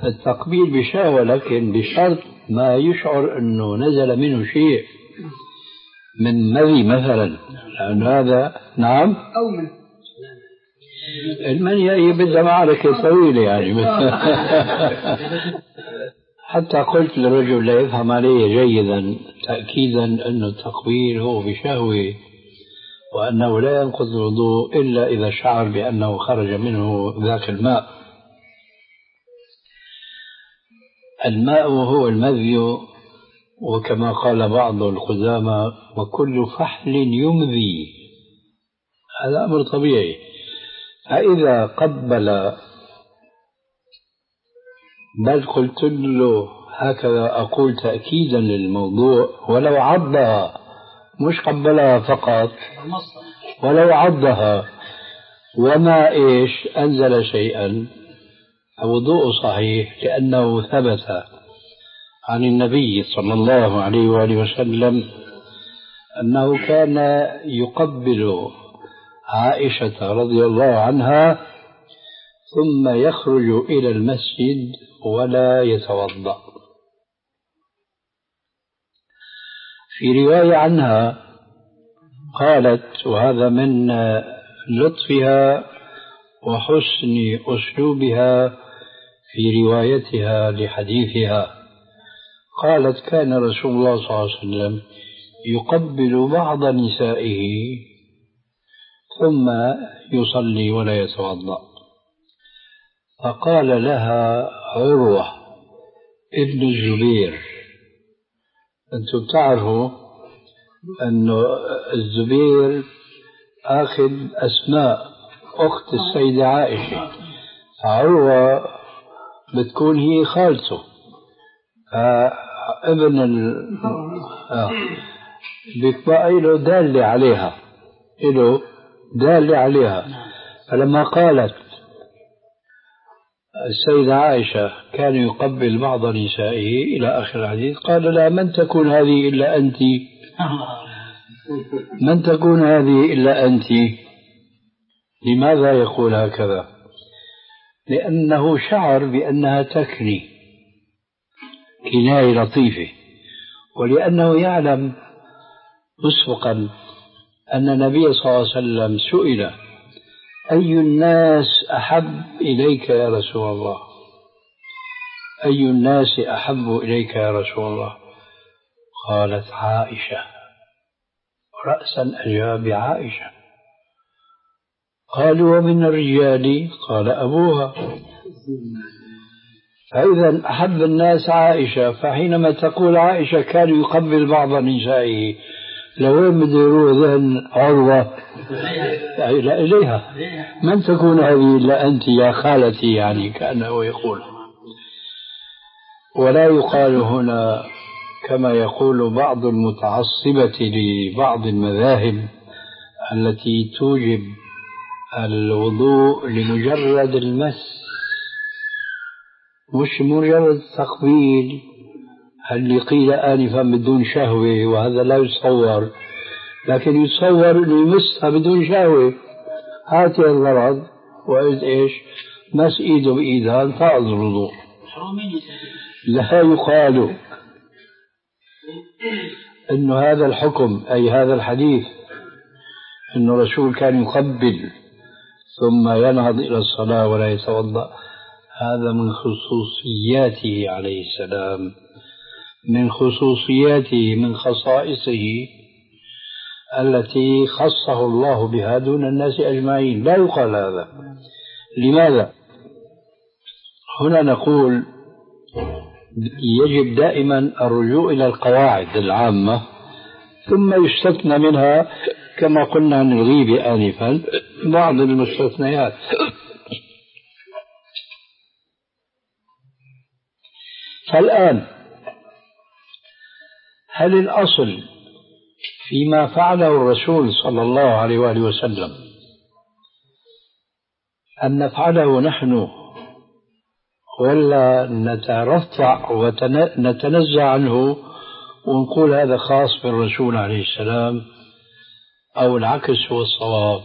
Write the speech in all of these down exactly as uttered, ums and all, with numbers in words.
التقبيل بشهوة لكن بشرط ما يشعر أنه نزل منه شيء من مذي مثلا، لأن هذا نعم أو من المني هي بدها معركة طويلة يعني. حتى قلت للرجل لا يفهم علي جيدا تأكيدا أن التقبيل هو بشهوة وأنه لا ينقض الوضوء إلا إذا شعر بأنه خرج منه ذاك الماء. الماء هو المذي، وكما قال بعض القدامى وكل فحل يمذي، هذا أمر طبيعي. فإذا قبل، بل قلت له هكذا أقول تأكيدا للموضوع، ولو عضها مش قبلها فقط، ولو عضها وما إيش أنزل شيئا الوضوء صحيح، لأنه ثبت عن النبي صلى الله عليه وآله وسلم أنه كان يقبل عائشة رضي الله عنها ثم يخرج إلى المسجد ولا يتوضأ. في رواية عنها قالت، وهذا من لطفها وحسن أسلوبها في روايتها لحديثها، قالت كان رسول الله صلى الله عليه وسلم يقبل بعض نسائه ثم يصلي ولا يتوضأ. فقال لها عروة ابن الزبير، أنتم تعرفوا أن الزبير أخذ أسماء أخت السيدة عائشة، عروة بتكون هي خالته، ابن ال... آه. بيبقى له دالة عليها، له دالة عليها. فلما قالت السيدة عائشة كان يقبل بعض نسائه إلى آخر الحديث، قال لا، من تكون هذه إلا أنت، من تكون هذه إلا أنت. لماذا يقول هكذا؟ لأنه شعر بأنها تكني كناية لطيفة، ولأنه يعلم مسبقا أن النبي صلى الله عليه وسلم سئل أي الناس أحب إليك يا رسول الله، أي الناس أحب إليك يا رسول الله؟ قالت عائشة، رأسا أجاب عائشة. قالوا ومن الرجال؟ قال أبوها. فإذا أحب الناس عائشة، فحينما تقول عائشة كان يقبل بعض نسائه، لوين بده يروح ذهن عروة؟ لا إليها، من تكون هذه إلا أنت يا خالتي، يعني كأنه يقول. ولا يقال هنا كما يقول بعض المتعصبة لبعض المذاهب التي توجب الوضوء لمجرد المس، مش مجرد تقبيل، اللي قيل آنفا بدون شهوة، وهذا لا يتصور، لكن يتصور أنه يمسها بدون شهوة. هاتي الغرض، وإذ إيش مس إيده بإيدها انتقض الوضوء. لا يقال أن هذا الحكم أي هذا الحديث أن الرسول كان يقبل ثم ينهض إلى الصلاة ولا يتوضأ، هذا من خصوصياته عليه السلام، من خصوصياته، من خصائصه التي خصه الله بها دون الناس أجمعين. لا يقال هذا. لماذا؟ هنا نقول يجب دائما الرجوع إلى القواعد العامة، ثم يستثنى منها كما قلنا عن الغيبة آنفا بعض المستثنيات. فالآن هل الأصل فيما فعله الرسول صلى الله عليه وآله وسلم أن نفعله نحن، ولا نترفع ونتنزع عنه ونقول هذا خاص بالرسول عليه السلام، أو العكس هو الصواب؟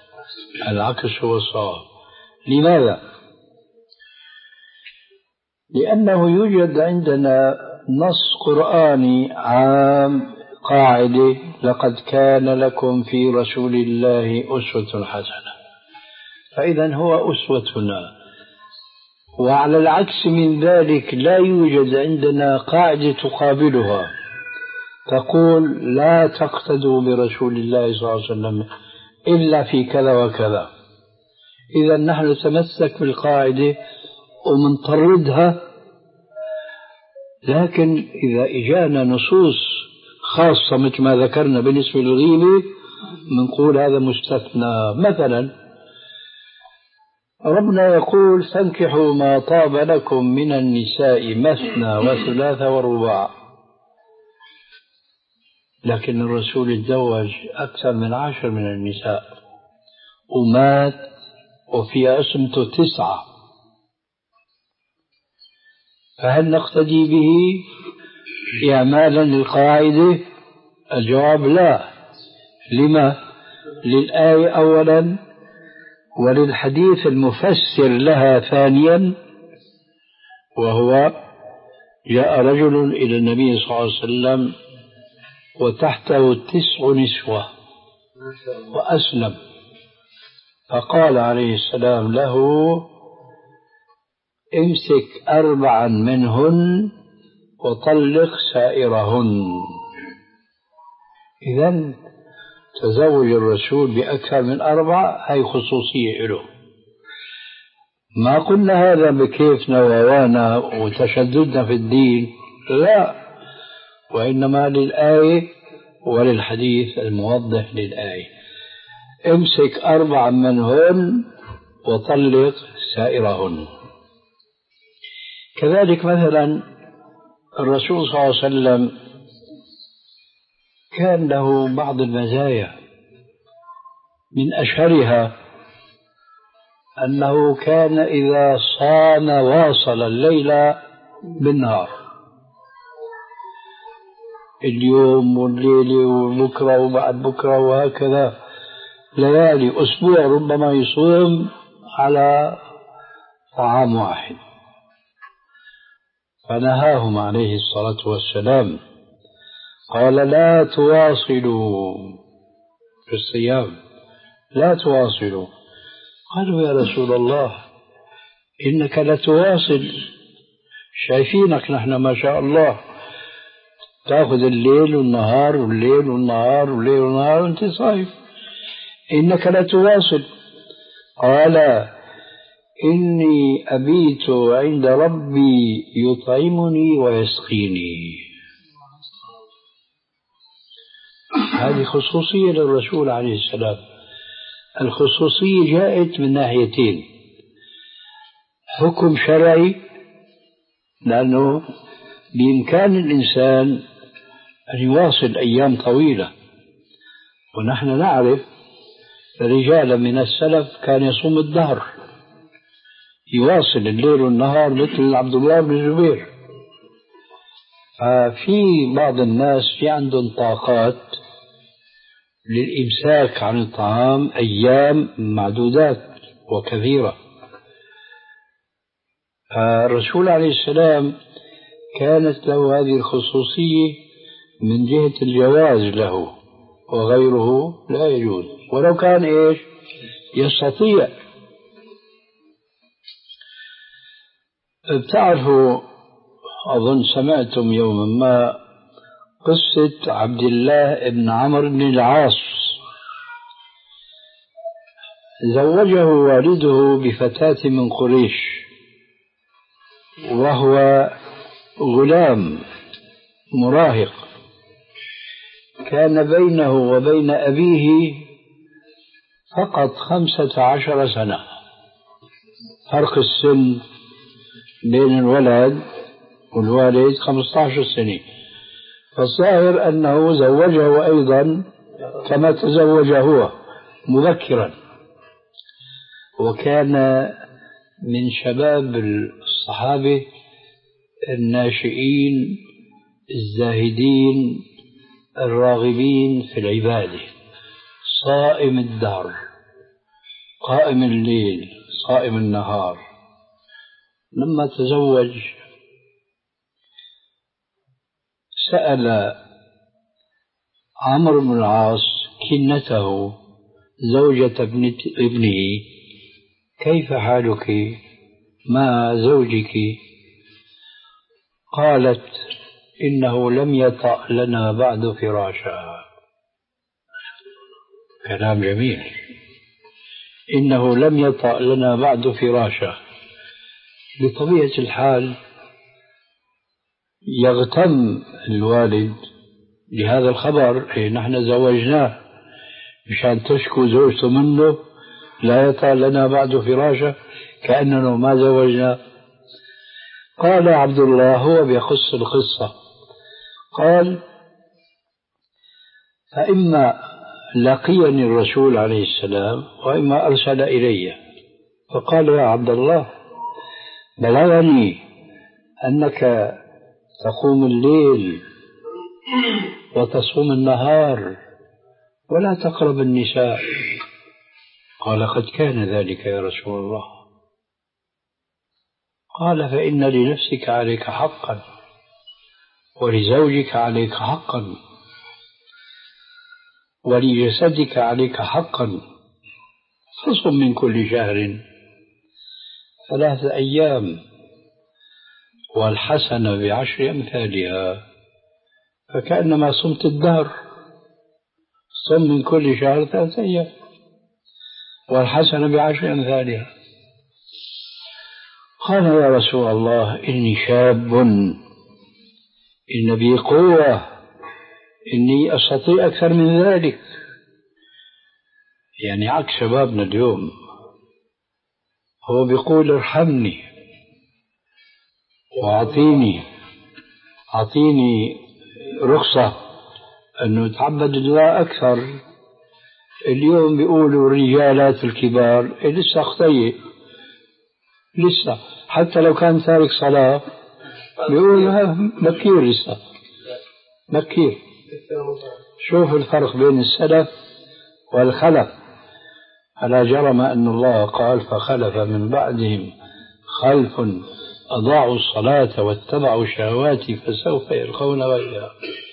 العكس هو الصواب. لماذا؟ لأنه يوجد عندنا نص قرآني عام، قاعدة: لقد كان لكم في رسول الله أسوة حسنة، فإذا هو أسوتنا. وعلى العكس من ذلك لا يوجد عندنا قاعدة تقابلها تقول لا تقتدوا برسول الله صلى الله عليه وسلم إلا في كذا وكذا. إذا نحن نتمسك بالقاعدة ومنطردها، لكن إذا إجانا نصوص خاصة مثل ما ذكرنا بالنسبة للغيبة بنقول هذا مستثنى. مثلا ربنا يقول: فانكحوا ما طاب لكم من النساء مثنى وثلاث ورباع، لكن الرسول تزوج أكثر من عشر من النساء ومات وفي عصمته تسعة، فهل نقتدي به إعمالا للقاعدة؟ الجواب لا. لما؟ للآية أولا، وللحديث المفسر لها ثانيا، وهو: جاء رجل إلى النبي صلى الله عليه وسلم وتحته تسع نسوة وأسلم، فقال عليه السلام له: امسك أربعا منهن وطلق سائرهن. إذن تزوج الرسول بأكثر من أربع، هي خصوصية له. ما قلنا هذا بكيفنا ووانا وتشددنا في الدين، لا، وإنما للآية وللحديث الموضح للآية: امسك أربعا منهن وطلق سائرهن. كذلك مثلا الرسول صلى الله عليه وسلم كان له بعض المزايا، من أشهرها أنه كان إذا صام واصل الليل بالنهار، اليوم والليلة وبكرة وبعد بكرة وهكذا ليالي أسبوع ربما يصوم على طعام واحد. فنهاهم عليه الصلاة والسلام، قال: لا تواصلوا في الصيام، لا تواصلوا. قالوا: يا رسول الله إنك لتواصل، شايفينك نحن ما شاء الله تأخذ الليل والنهار والليل والنهار والليل والنهار وانت صايم، إنك لتواصل. قال: إني أبيت عند ربي يطعمني ويسقيني. هذه خصوصية للرسول عليه السلام. الخصوصية جاءت من ناحيتين: حكم شرعي، لأنه بإمكان الإنسان أن يواصل أيام طويلة، ونحن نعرف رجالا من السلف كان يصوم الدهر، يواصل الليل والنهار مثل عبد الله بن الزبير. ففي بعض الناس في عندهم طاقات للإمساك عن الطعام أيام معدودات وكثيرة. الرسول عليه السلام كانت له هذه الخصوصية من جهة الجواز له، وغيره لا يجوز ولو كان إيش يستطيع. بتعرفوا، أظن سمعتم يوما ما قصة عبد الله بن عمرو بن العاص. زوجه والده بفتاة من قريش وهو غلام مراهق، كان بينه وبين أبيه فقط خمسة عشر سنة، فرق السن بين الولد والوالد خمسة عشر سنة، فالظاهر أنه زوجه أيضا كما تزوج هو مبكرا، وكان من شباب الصحابة الناشئين الزاهدين الراغبين في العبادة، صائم الدهر، قائم الليل، صائم النهار. لما تزوج سأل عمرو بن العاص كنته زوجة ابنه: كيف حالك مع زوجك؟ قالت: إنه لم يطأ لنا بعد فراشا. كلام جميل. إنه لم يطأ لنا بعد فراشا. بطبيعة الحال يغتم الوالد لهذا الخبر: إيه نحن زوجناه مشان تشكو زوجته منه لا يطأ لنا بعد فراشا، كأننا ما زوجنا. قال عبد الله هو بيخص القصة، قال: فإما لقيني الرسول عليه السلام وإما أرسل إلي، فقال: يا عبد الله، بلغني أنك تقوم الليل وتصوم النهار ولا تقرب النساء. قال: قد كان ذلك يا رسول الله. قال: فإن لنفسك عليك حقا ولزوجك عليك حقا ولجسدك عليك حقا، فصم من كل شهر ثلاثة أيام والحسنة بعشر أمثالها، فكأنما صمت الدهر. صم من كل شهر ثلاثة أيام والحسنة بعشر أمثالها. قال: يا رسول الله، إني شاب، إن بي قوة، إني أستطيع أكثر من ذلك. يعني عكس شبابنا اليوم. هو بيقول: ارحمني وأعطيني أعطيني رخصة أنه يتعبد الله أكثر. اليوم بيقولوا الرجالات الكبار إيه لسه خطية، لسه حتى لو كان تارك صلاة بيقولوا بكير، لسه بكير. شوف الفرق بين السلف والخلف. ألا جرم أن الله قال: فخلف من بعدهم خلف أضاعوا الصلاة واتبعوا الشهوات فسوف يلقون غيا.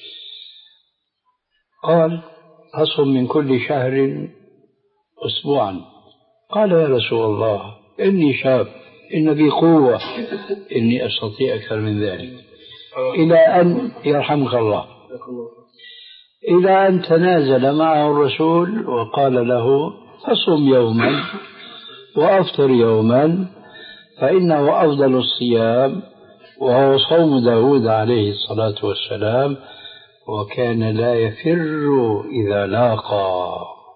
قال: أصم من كل شهر أسبوعا. قال: يا رسول الله، إني شاب، إن بي قوة، إني أستطيع أكثر من ذلك. إلى أن يرحمك الله، إلى أن تنازل معه الرسول وقال له: فصم يوما وأفطر يوما، فإنه أفضل الصيام، وهو صوم داود عليه الصلاة والسلام، وكان لا يفر إذا لاقى.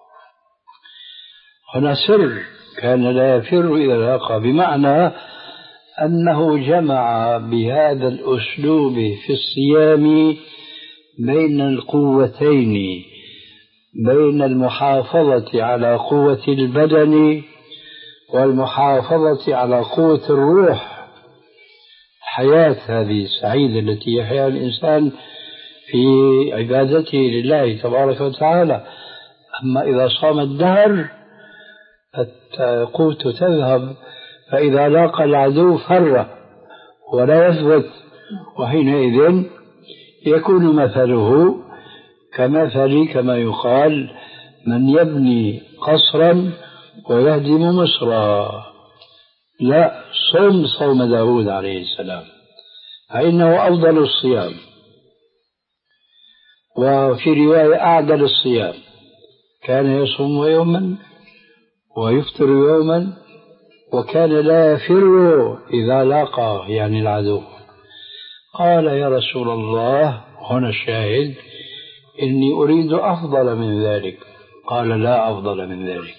هنا سر، كان لا يفر إذا لاقى، بمعنى أنه جمع بهذا الأسلوب في الصيام بين القوتين، بين المحافظة على قوة البدن والمحافظة على قوة الروح. الحياة هذه السعيدة التي يحياها الإنسان في عبادته لله تبارك وتعالى. أما إذا صام الدهر القوة تذهب، فإذا لاقى العدو فر ولا يثبت، وحينئذ يكون مثله كمثل كما يقال: من يبني قصرا ويهدم مصرا. لا، صوم صوم داود عليه السلام، فإنه أفضل الصيام، وفي رواية أعدل الصيام. كان يصوم يوما ويفطر يوما، وكان لا يفر إذا لاقى يعني العدو. قال: يا رسول الله، هنا الشاهد، إني أريد أفضل من ذلك. قال: لا أفضل من ذلك،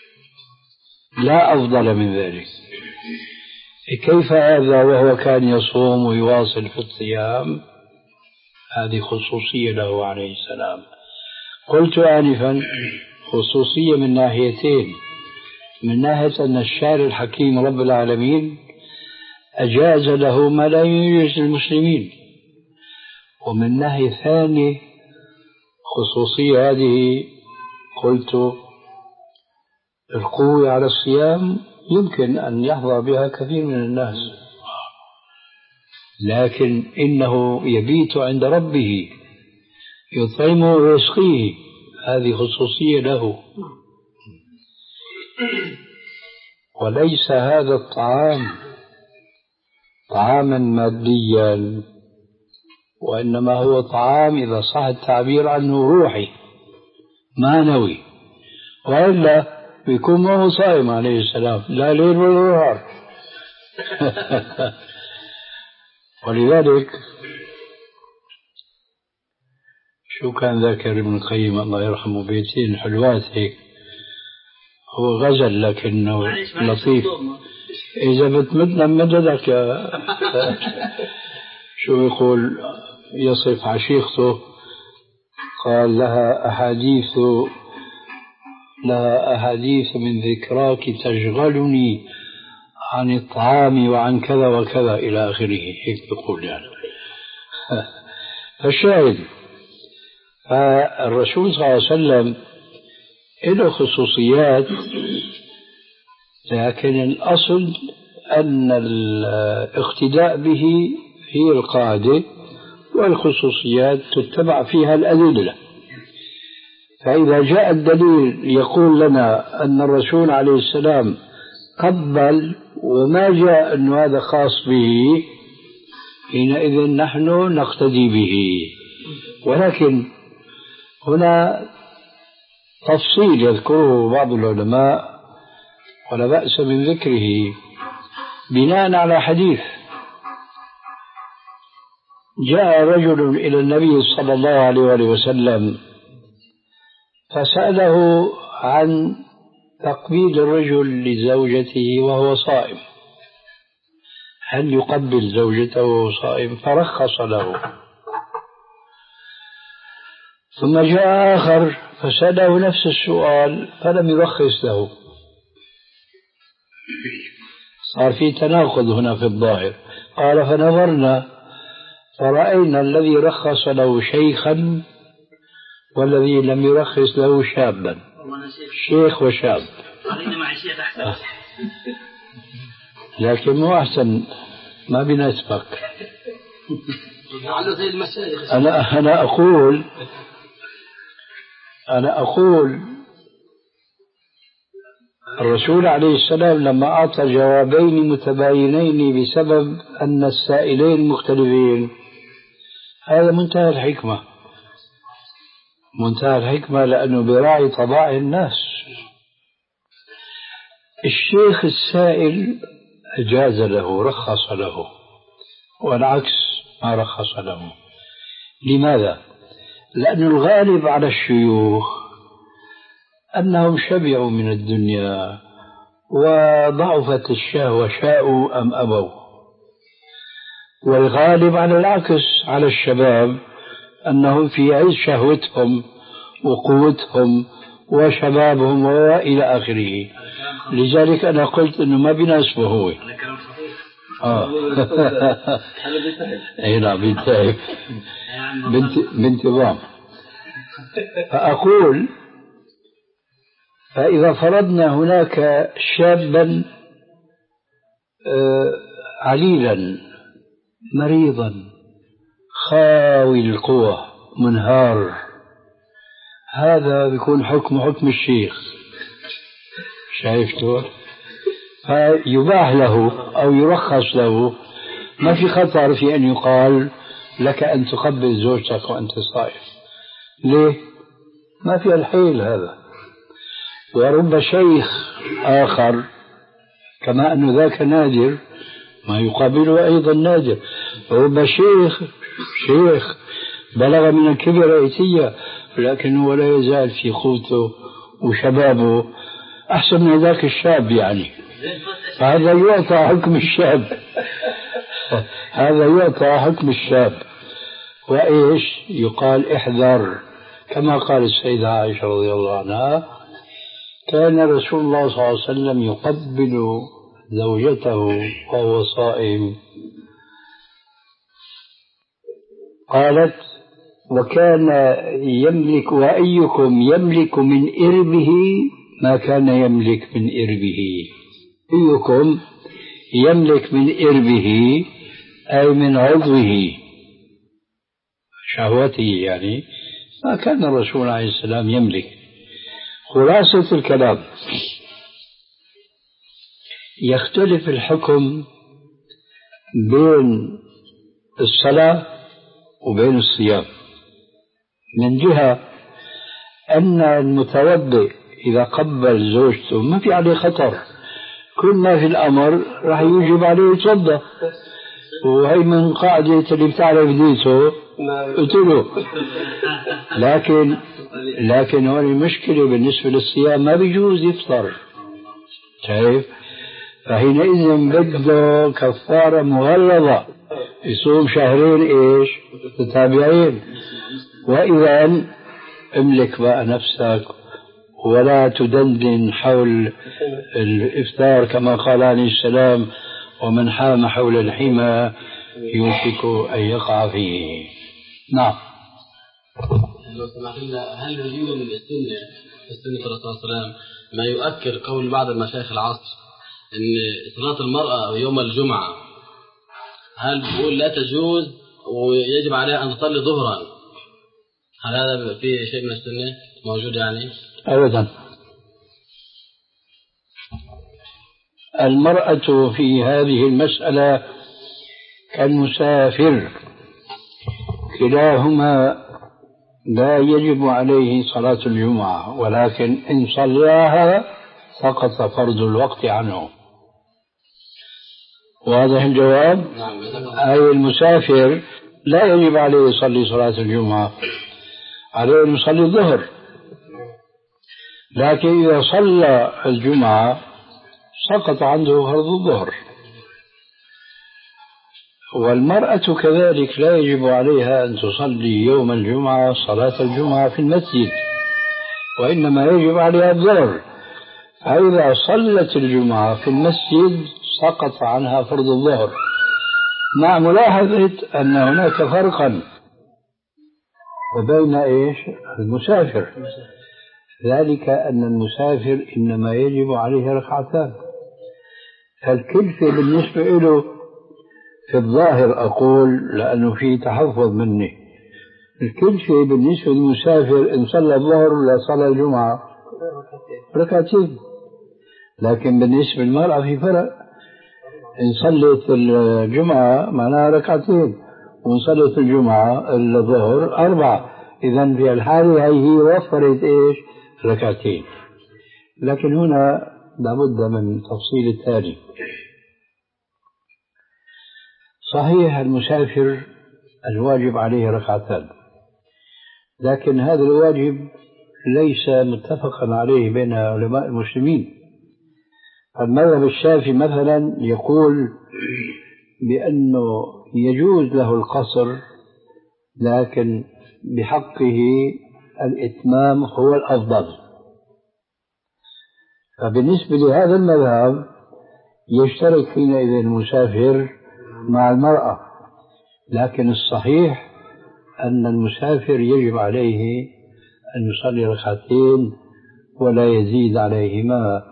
لا أفضل من ذلك. كيف هذا وهو كان يصوم ويواصل في الصيام؟ هذه خصوصية له عليه السلام. قلت آنفا خصوصية من ناحيتين: من ناحية أن الشارع الحكيم رب العالمين أجاز له ما لا يجوز للمسلمين، ومن ناحية ثانية خصوصية هذه قلت القوة على الصيام يمكن أن يحظى بها كثير من الناس، لكن إنه يبيت عند ربه يطعمه ويسقيه، هذه خصوصية له. وليس هذا الطعام طعاما ماديا، وإنما هو طعام إذا صح التعبير عنه روحي معنوي، وإلا بيكون ما هو صائم عليه السلام لا ليل ولا نهار. ولذلك شو كان ذاكر ابن القيم الله يرحمه بيتين حلوات هيك، هو غزل لكنه لطيف. إذا بتمدنا مددك يا شو يقول يصف عشيقته، قال لها أحاديث لها أحاديث من ذكراك تشغلني عن الطعام وعن كذا وكذا إلى آخره، هيك يقول يعني. فالشاهد فالرسول صلى الله عليه وسلم له خصوصيات، لكن الأصل أن الاقتداء به هي القاعدة، والخصوصيات تتبع فيها الأدلة. فإذا جاء الدليل يقول لنا أن الرسول عليه السلام قبل وما جاء أن هذا خاص به، حينئذ نحن نقتدي به. ولكن هنا تفصيل يذكره بعض العلماء ولا بأس من ذكره بناء على حديث. جاء رجل إلى النبي صلى الله عليه وسلم فسأله عن تقبيل الرجل لزوجته وهو صائم، هل يقبل زوجته وهو صائم؟ فرخص له. ثم جاء آخر فسأله نفس السؤال فلم يرخص له. صار في تناقض هنا في الظاهر. قال فنظرنا فرأينا الذي رخص له شيخا والذي لم يرخص له شابا، شيخ وشاب. لكن مو أحسن ما بيناسبك. أنا أنا أقول أنا أقول الرسول عليه السلام لما أعطى جوابين متباينين بسبب أن السائلين مختلفين، هذا منتهى الحكمة، منتهى الحكمة، لأنه براعي طباع الناس. الشيخ السائل أجاز له، رخص له، والعكس ما رخص له. لماذا؟ لأن الغالب على الشيوخ أنهم شبعوا من الدنيا وضعفت الشهوة شاءوا أم أبوا، والغالب على العكس على الشباب أنهم في عز شهوتهم وقوتهم وشبابهم وإلى آخره. لذلك أنا قلت أنه ما بيناسبه هو. آه. أي نعم بينتهي بانتظام. فأقول فإذا فرضنا هناك شابا عليلا مريضا خاوي القوة منهار، هذا بيكون حكم حكم الشيخ، شايفته؟ فيباح له أو يرخص له، ما في خطر في أن يقال لك أن تقبل زوجتك وأنت صائم. ليه؟ ما في الحيل هذا. ورب شيخ آخر كما أنه ذاك نادر ما يقابله أيضا نادر. رب شيخ شيخ بلغ من الكبر عتية لكنه ولا يزال في قوته وشبابه أحسن من ذاك الشاب، يعني هذا يعطى حكم الشاب هذا يعطى حكم الشاب. وإيش يقال؟ احذر، كما قال السيدة عائشة رضي الله عنها كان رسول الله صلى الله عليه وسلم يقبل زوجته وهو صائم. قالت وكان يملك وأيكم يملك من إربه ما كان يملك من إربه. أيكم يملك من إربه أي من عضوه شهوته يعني ما كان الرسول عليه السلام يملك. خلاصة الكلام يختلف الحكم بين الصلاة وبين الصيام من جهة أن المتوضئ إذا قبل زوجته ما في عليه خطر، كل ما في الأمر راح يجب عليه يتصدق، وهي من قاعدة اللي بتعرف ديته قلت له. لكن لكن هون المشكلة بالنسبة للصيام ما بيجوز يفطر، شايف؟ فحينئذ بده كفارة مغلظة يصوم شهرين ايش متتابعين. وإذا املك بقى نفسك ولا تدندن حول الإفطار كما قال عليه السلام ومن حام حول الحمى يوشك أن يقع فيه. نعم. لو سمحت لنا، هل يوجد من السنة السنة صلى الله عليه وسلم ما يؤكد قول بعض المشايخ العصر أن صلاة المرأة يوم الجمعة هل بيقول لا تجوز ويجب عليها أن تصلي ظهرا؟ هل هذا في شيء من السنة موجود يعني؟ أبدا. المرأة في هذه المسألة كالمسافر، كلاهما لا يجب عليه صلاة الجمعة، ولكن إن صلاها سقط فرض الوقت عنه. واضح الجواب؟ أي المسافر لا يجب عليه يصلي صلاة الجمعة، عليه أن يصلي الظهر، لكن إذا صلى الجمعة سقط عنده فرض الظهر. والمرأة كذلك لا يجب عليها أن تصلي يوم الجمعة صلاة الجمعة في المسجد، وإنما يجب عليها الظهر، فإذا صلت الجمعة في المسجد سقط عنها فرض الظهر، مع ملاحظة أن هناك فرقا وبين إيش المسافر، ذلك أن المسافر إنما يجب عليه ركعتان. فالكلفة بالنسبة له في الظاهر أقول لأنه في تحفظ مني، الكلفة بالنسبة للمسافر إن صلى الظهر ولا صلى الجمعة ركعتين، لكن بالنسبة للمرأة في فرق، إن صلت الجمعة معناها ركعتين، وإن صلت الجمعة الظهر أربعة، إذن في الحالة هي وفرت إيش ركعتين. لكن هنا لابد من تفصيل التالي. صحيح المسافر الواجب عليه ركعتان، لكن هذا الواجب ليس متفقا عليه بين علماء المسلمين. المذهب الشافعي مثلا يقول بأنه يجوز له القصر، لكن بحقه الإتمام هو الأفضل. فبالنسبة لهذا المذهب يشترك حينئذ المسافر مع المرأة، لكن الصحيح أن المسافر يجب عليه أن يصلي ركعتين ولا يزيد عليهما،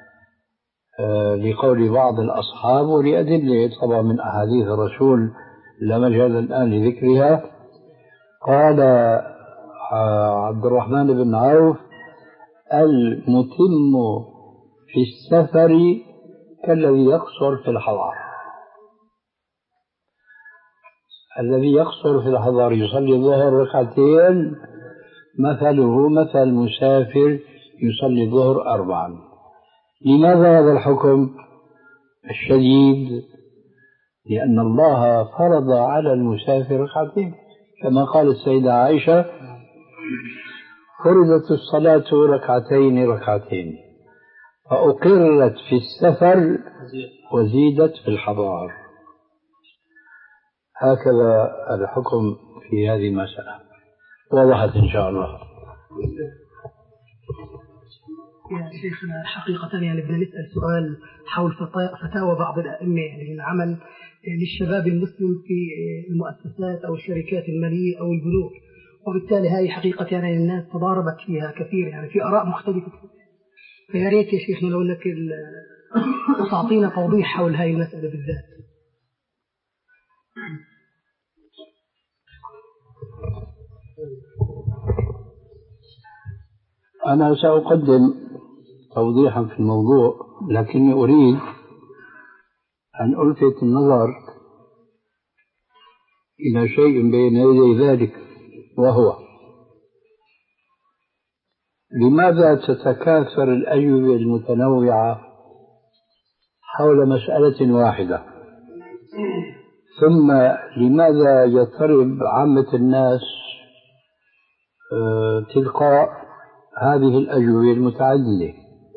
لقول بعض الأصحاب ولأدلة طبعا من أحاديث الرسول لا مجال الآن لذكرها. قال عبد الرحمن بن عوف: المتم في السفر كالذي يقصر في الحضر. الذي يقصر في الحضر يصلي الظهر ركعتين، مثله مثل المسافر يصلي الظهر أربعا. لماذا هذا الحكم الشديد؟ لأن الله فرض على المسافر ركعتين، كما قالت السيدة عائشة: فرضت الصلاة ركعتين ركعتين فأقرت في السفر وزيدت في الحضار. هكذا الحكم في هذه المسألة. وضحت إن شاء الله. يا شيخنا حقيقة يعني بدنا نسأل سؤال حول فتاوى بعض الأئمة يعني العمل للشباب المسلم في المؤسسات أو الشركات المالية أو البنوك، وبالتالي هذه حقيقة يعني الناس تضاربت فيها كثير، يعني في آراء مختلفة. فيا ريت يا شيخنا لو أنك تعطينا توضيح حول هذه المسألة بالذات. أنا سأقدم توضيحا في الموضوع، لكني أريد أن ألفت النظر إلى شيء بين يدي ذلك، وهو لماذا تتكاثر الأجوبة المتنوعة حول مسألة واحدة، ثم لماذا يضطرب عامة الناس تلقاء هذه الأجوبة المتعددة؟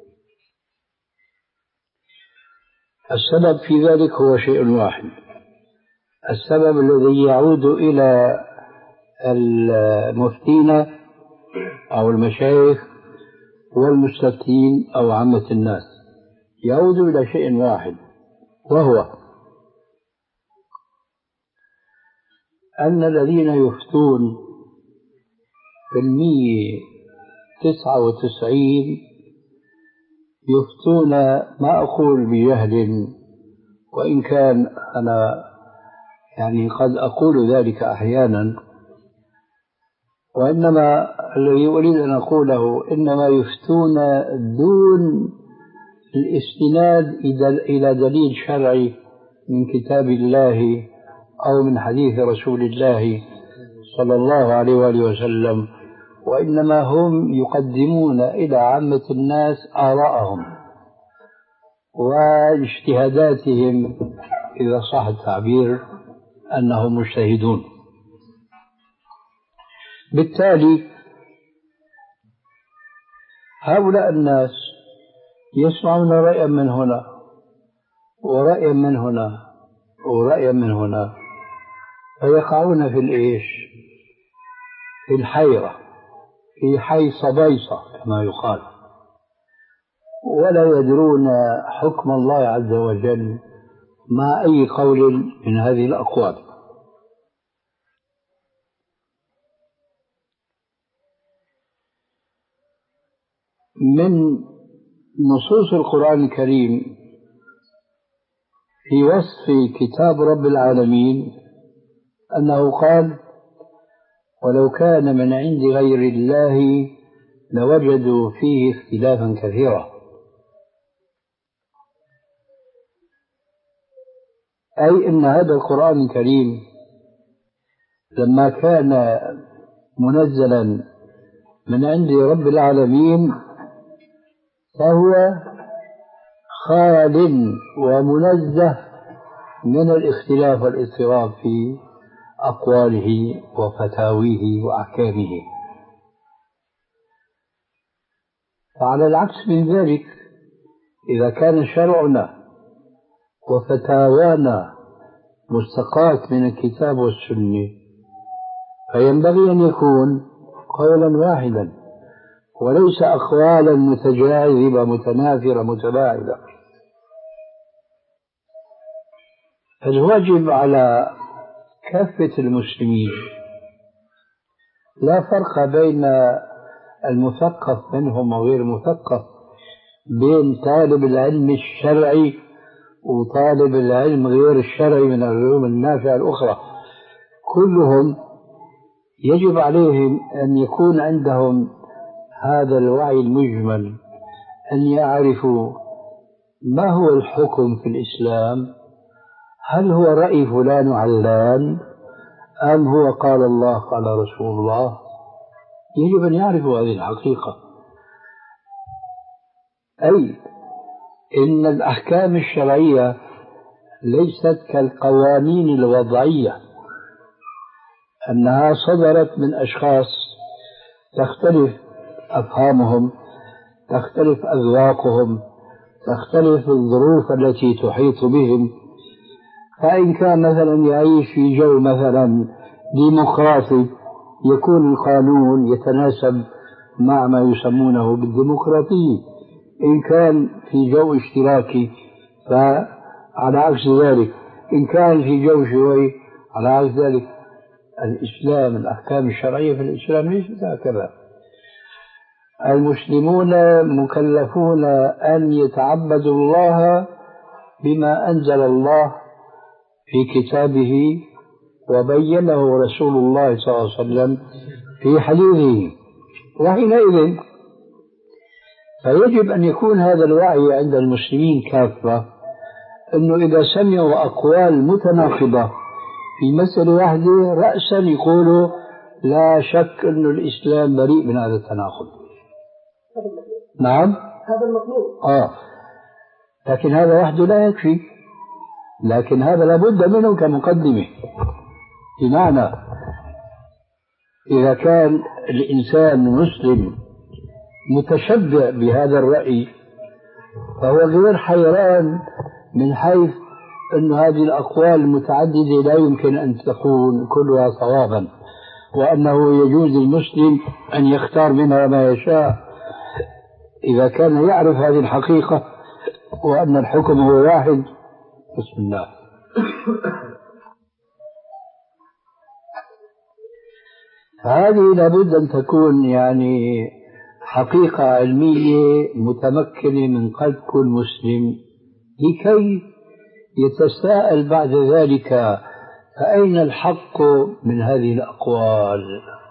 السبب في ذلك هو شيء واحد، السبب الذي يعود إلى المفتين أو المشايخ والمستفتين أو عامة الناس، يعود إلى شيء واحد، وهو أن الذين يفتون في المية تسعة وتسعين يفتون، ما أقول بجهل، وإن كان أنا يعني قد أقول ذلك أحيانا، وإنما الذي أريد أن أقوله إنما يفتون دون الاستناد إلى دليل شرعي من كتاب الله أو من حديث رسول الله صلى الله عليه وآله وسلم، وإنما هم يقدمون إلى عامة الناس آراءهم واجتهاداتهم، إذا صح التعبير أنهم مجتهدون. بالتالي هؤلاء الناس يسمعون رأيا من هنا ورأيا من هنا ورأيا من هنا، فيقعون في الإيش؟ في الحيرة، في حيص بيصة كما يقال، ولا يدرون حكم الله عز وجل مع أي قول من هذه الأقوال. من نصوص القرآن الكريم في وصف كتاب رب العالمين أنه قال: ولو كان من عند غير الله لوجدوا فيه اختلافا كثيرا، أي أن هذا القرآن الكريم لما كان منزلا من عند رب العالمين فهو خال ومنزه من الاختلاف والاضطراب في أقواله وفتاويه وأحكامه. فعلى العكس من ذلك، إذا كان شرعنا وفتاوانا مستقاة من الكتاب والسنة فينبغي أن يكون قولا واحدا وليس أقوالا متجاذبة متنافرة متباعدة. الواجب على كافة المسلمين، لا فرق بين المثقف منهم وغير المثقف، بين طالب العلم الشرعي وطالب العلم غير الشرعي من العلوم النافعة الأخرى، كلهم يجب عليهم أن يكون عندهم هذا الوعي المجمل، أن يعرفوا ما هو الحكم في الإسلام، هل هو رأي فلان وعلان أم هو قال الله قال رسول الله. يجب أن يعرفوا هذه الحقيقة، أي إن الأحكام الشرعية ليست كالقوانين الوضعية، أنها صدرت من أشخاص تختلف أفهامهم، تختلف أذواقهم، تختلف الظروف التي تحيط بهم. فإن كان مثلا يعيش في جو مثلا ديمقراطي يكون القانون يتناسب مع ما يسمونه بالديمقراطية، إن كان في جو اشتراكي فعلى عكس ذلك، إن كان في جو شيوعي على عكس ذلك. الإسلام الأحكام الشرعية في الإسلام ليست هكذا. المسلمون مكلفون أن يتعبدوا الله بما أنزل الله في كتابه وبينه رسول الله صلى الله عليه وسلم في حديثه. وحينئذ فيجب أن يكون هذا الوعي عند المسلمين كافة، أنه إذا سمعوا أقوال متناقضة في مسألة واحدة رأسا يقولوا لا شك أن الإسلام بريء من هذا التناقض. نعم هذا المطلوب. آه لكن هذا وحده لا يكفي، لكن هذا لابد منه كمقدمة. بمعنى إذا كان الإنسان مسلم متشبع بهذا الرأي فهو غير حيران من حيث أن هذه الأقوال المتعددة لا يمكن أن تكون كلها صوابا، وأنه يجوز للمسلم أن يختار منها ما يشاء إذا كان يعرف هذه الحقيقة وأن الحكم هو واحد. بسم الله. هذه لابد أن تكون يعني حقيقة علمية متمكنة من قلب كل مسلم لكي يتساءل بعد ذلك فأين الحق من هذه الأقوال.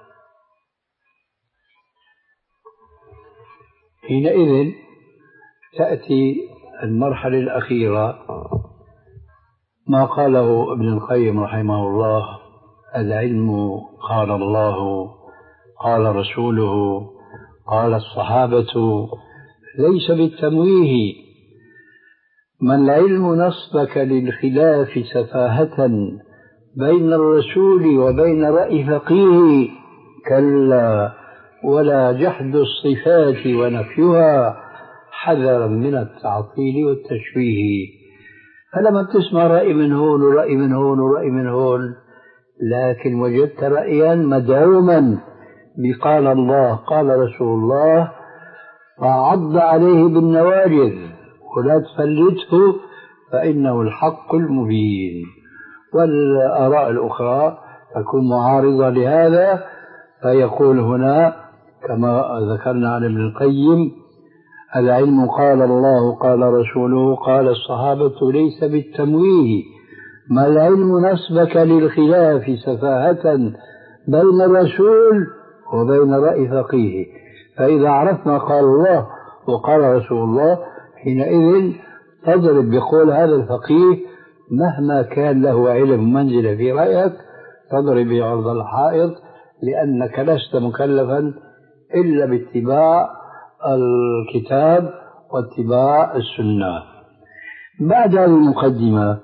حينئذ تأتي المرحلة الأخيرة ما قاله ابن القيم رحمه الله: العلم قال الله قال رسوله قال الصحابة ليس بالتمويه، ما العلم نصبك للخلاف سفاهة بين الرسول وبين رأي فقيه، كلا ولا جحد الصفات ونفيها حذرا من التعطيل والتشبيه. فلما بتسمع رأي من هون ورأي من هون ورأي من هون، لكن وجدت رأيا مدعوما بقال الله قال رسول الله فعض عليه بالنواجذ ولا تفلته فإنه الحق المبين، والآراء الأخرى تكون معارضة لهذا. فيقول هنا كما ذكرنا عن ابن القيم: العلم قال الله قال رسوله قال الصحابة ليس بالتمويه، ما العلم نسبك للخلاف سفاهة بين الرسول وبين رأي فقيه. فإذا عرفنا قال الله وقال رسول الله حينئذ تضرب بقول هذا الفقيه مهما كان له علم منزلة في رأيك، تضرب بعرض الحائط، لأنك لست مكلفا إلا باتباع الكتاب واتباع السنة. بعد هذه المقدمة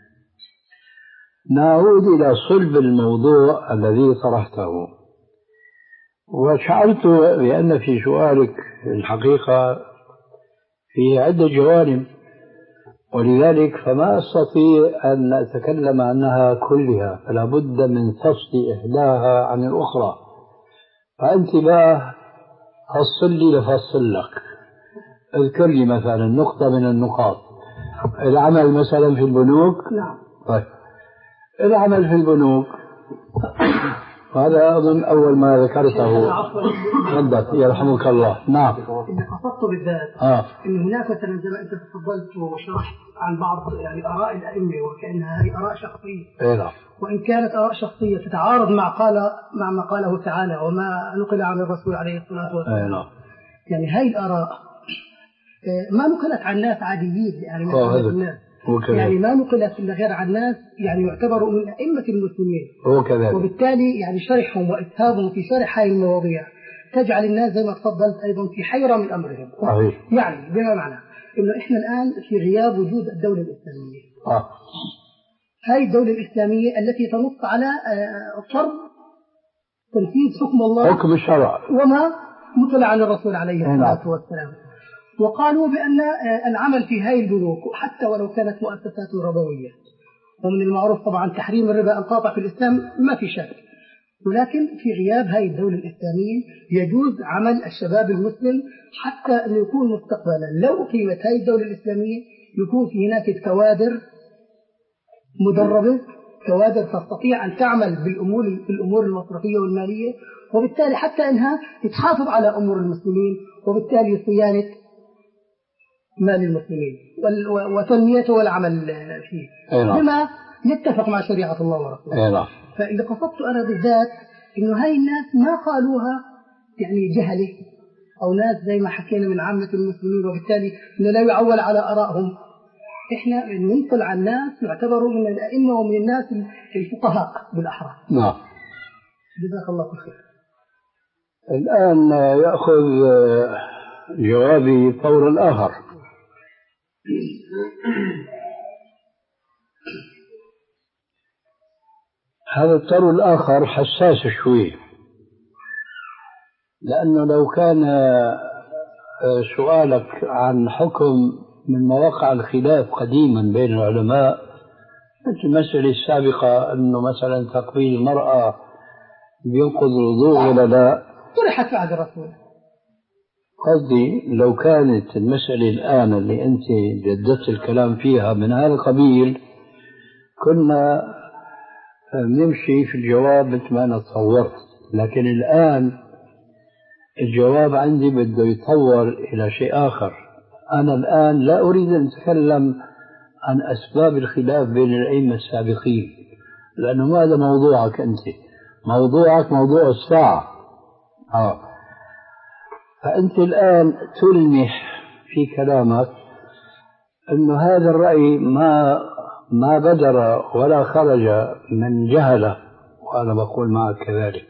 نعود إلى صلب الموضوع الذي طرحته. وشعرت بأن في سؤالك الحقيقة في عدة جوانب، ولذلك فما أستطيع أن أتكلم عنها كلها، فلا بد من فصل إحداها عن الأخرى. فأنت بقى فصل لي لفصل لك. اذكر لي مثلا نقطة من النقاط. العمل مثلا في البنوك. نعم. طيب العمل في البنوك هذا أظن أول ما ذكرته. تفضل يرحمك الله. نعم. اللي قصدته بالذات آه. إن هناك مثلا زي ما أنت تفضلت وشرحت عن بعض يعني آراء الأئمة وكأنها هي آراء شخصية. إيه نعم. وإن كانت آراء شخصية تتعارض مع قال مع ما قاله تعالى وما نقل عن الرسول عليه الصلاة والسلام. إيه نعم. يعني هاي الآراء ما نقلت عن ناس عاديين، يعني مثل الناس. يعني ما نقلت إلا غير عن ناس يعني يعتبروا من أئمة المسلمين. هو كذلك. وبالتالي يعني شرحهم وإسهابهم في شرح هذه المواضيع تجعل الناس زي ما تفضلت أيضا في حيرة من أمرهم. صحيح. يعني بما معنى إنه إحنا الآن في غياب وجود الدولة الإسلامية. آه. هاي الدولة الإسلامية التي تنص على فرض تنفيذ حكم الله حكم الشرع وما نقل عن الرسول عليه الصلاة والسلام. وقالوا بأن العمل في هاي البنوك حتى ولو كانت مؤسسات ربوية، ومن المعروف طبعا تحريم الربا القاطع في الإسلام ما في شك، ولكن في غياب هاي الدولة الإسلامية يجوز عمل الشباب المسلم حتى أن يكون مستقبلا لو قيمت هاي الدولة الإسلامية يكون في هناك كوادر مدربة، كوادر تستطيع أن تعمل بالأمور بالأمور المصرفية والمالية، وبالتالي حتى أنها تحافظ على أمور المسلمين وبالتالي صيانة مال المسلمين وتنميته والعمل فيه. بما يتفق مع شريعة الله ورسوله. أي نعم. فاللي قصدت أنا بالذات إنه هاي الناس ما قالوها يعني جهلة أو ناس زي ما حكينا من عامة المسلمين، وبالتالي إنه لا يعول على آرائهم. إحنا ننقل عن الناس نعتبروا من الأئمة ومن الناس الفقهاء بالأحرى. نعم. جزاك الله خير. الآن يأخذ جوابي طور آخر. هذا الطور الآخر حساس شوي، لأنه لو كان سؤالك عن حكم من مواقع الخلاف قديما بين العلماء مثل المسألة السابقة أنه مثلا تقبيل المرأة بينقض الوضوء ولا لا، طرحت بعد الرسول. قصدي لو كانت المسألة الآن اللي أنت جددت الكلام فيها من هذا القبيل كنا نمشي في الجواب مثل ما أنا تصورت، لكن الآن الجواب عندي بده يتطور إلى شيء آخر. أنا الآن لا أريد أن أتكلم عن أسباب الخلاف بين الأئمة السابقين، لأنه هذا موضوعك أنت، موضوعك موضوع الساعة. آه. فأنت الآن تلمح في كلامك أن هذا الرأي ما ما بدر ولا خرج من جهلة، وأنا بقول معك كذلك،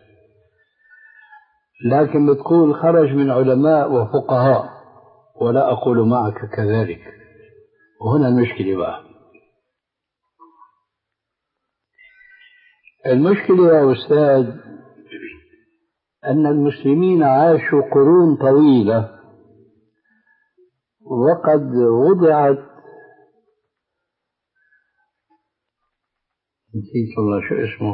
لكن بتقول خرج من علماء وفقهاء، ولا أقول معك كذلك. وهنا المشكلة بقى. المشكلة يا أستاذ أن المسلمين عاشوا قرون طويلة وقد وضعت، نسيت والله شو اسمه،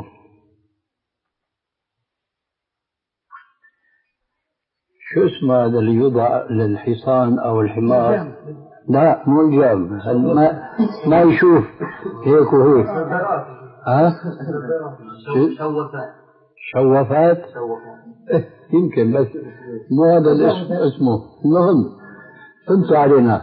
شو اسمه هذا اللي يوضع للحصان أو الحمار؟ لا مو الجام، ما ما يشوف هيك وهيك. ها؟ شوفات. شوفات؟ إيه يمكن، بس مو هذا الاسم اسمه. المهم فهمتوا علينا.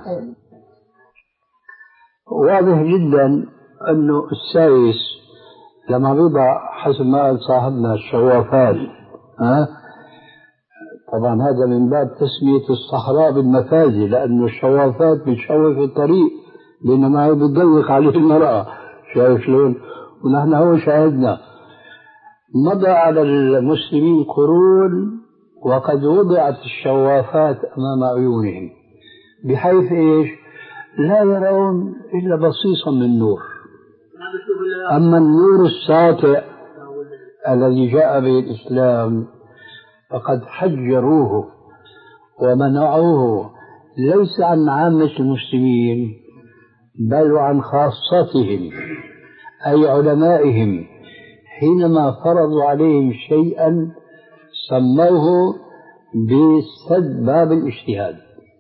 واضح جدا أنه السايس لما بيضع حسب ما قال صاحبنا الشوافات، ها؟ طبعا هذا من باب تسمية الصحراء بالمفازي، لأنه الشوافات بتشوف الطريق بينما هي بتضيق عليه المرأة. شايف شلون؟ ونحن هو شاهدنا. مضى على المسلمين قرون وقد وضعت الشوافات أمام عيونهم بحيث إيش؟ لا يرون إلا بصيصا من نور. أما النور الساطع الذي جاء به الإسلام فقد حجروه ومنعوه ليس عن عامة المسلمين بل عن خاصتهم أي علمائهم، حينما فرضوا عليهم شيئا سموه بسد باب الاجتهاد.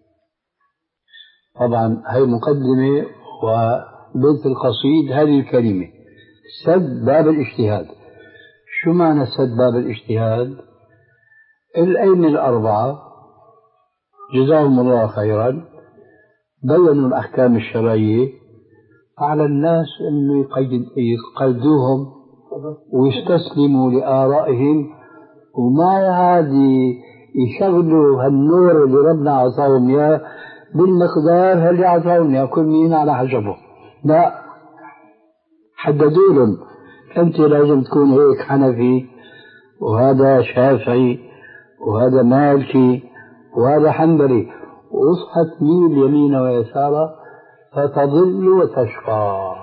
طبعا هي مقدمة وبيت القصيد هذه الكلمة سد باب الاجتهاد. شو معنى سد باب الاجتهاد؟ الأئمة الأربعة جزاهم الله خيرا بينوا الأحكام الشرعية، على الناس أنه يقلدوهم ويستسلموا لآرائهم وما عادي يشغلوا هالنور اللي ربنا عطاهم إياه بالمقدار اللي عطاهم إياه، كل مين على حسبه. لا، حددوا لهم أنت لازم تكون هيك حنفي، وهذا شافعي، وهذا مالكي، وهذا حنبلي، واصحى تميل يمين ويسارا فتضل وتشقى.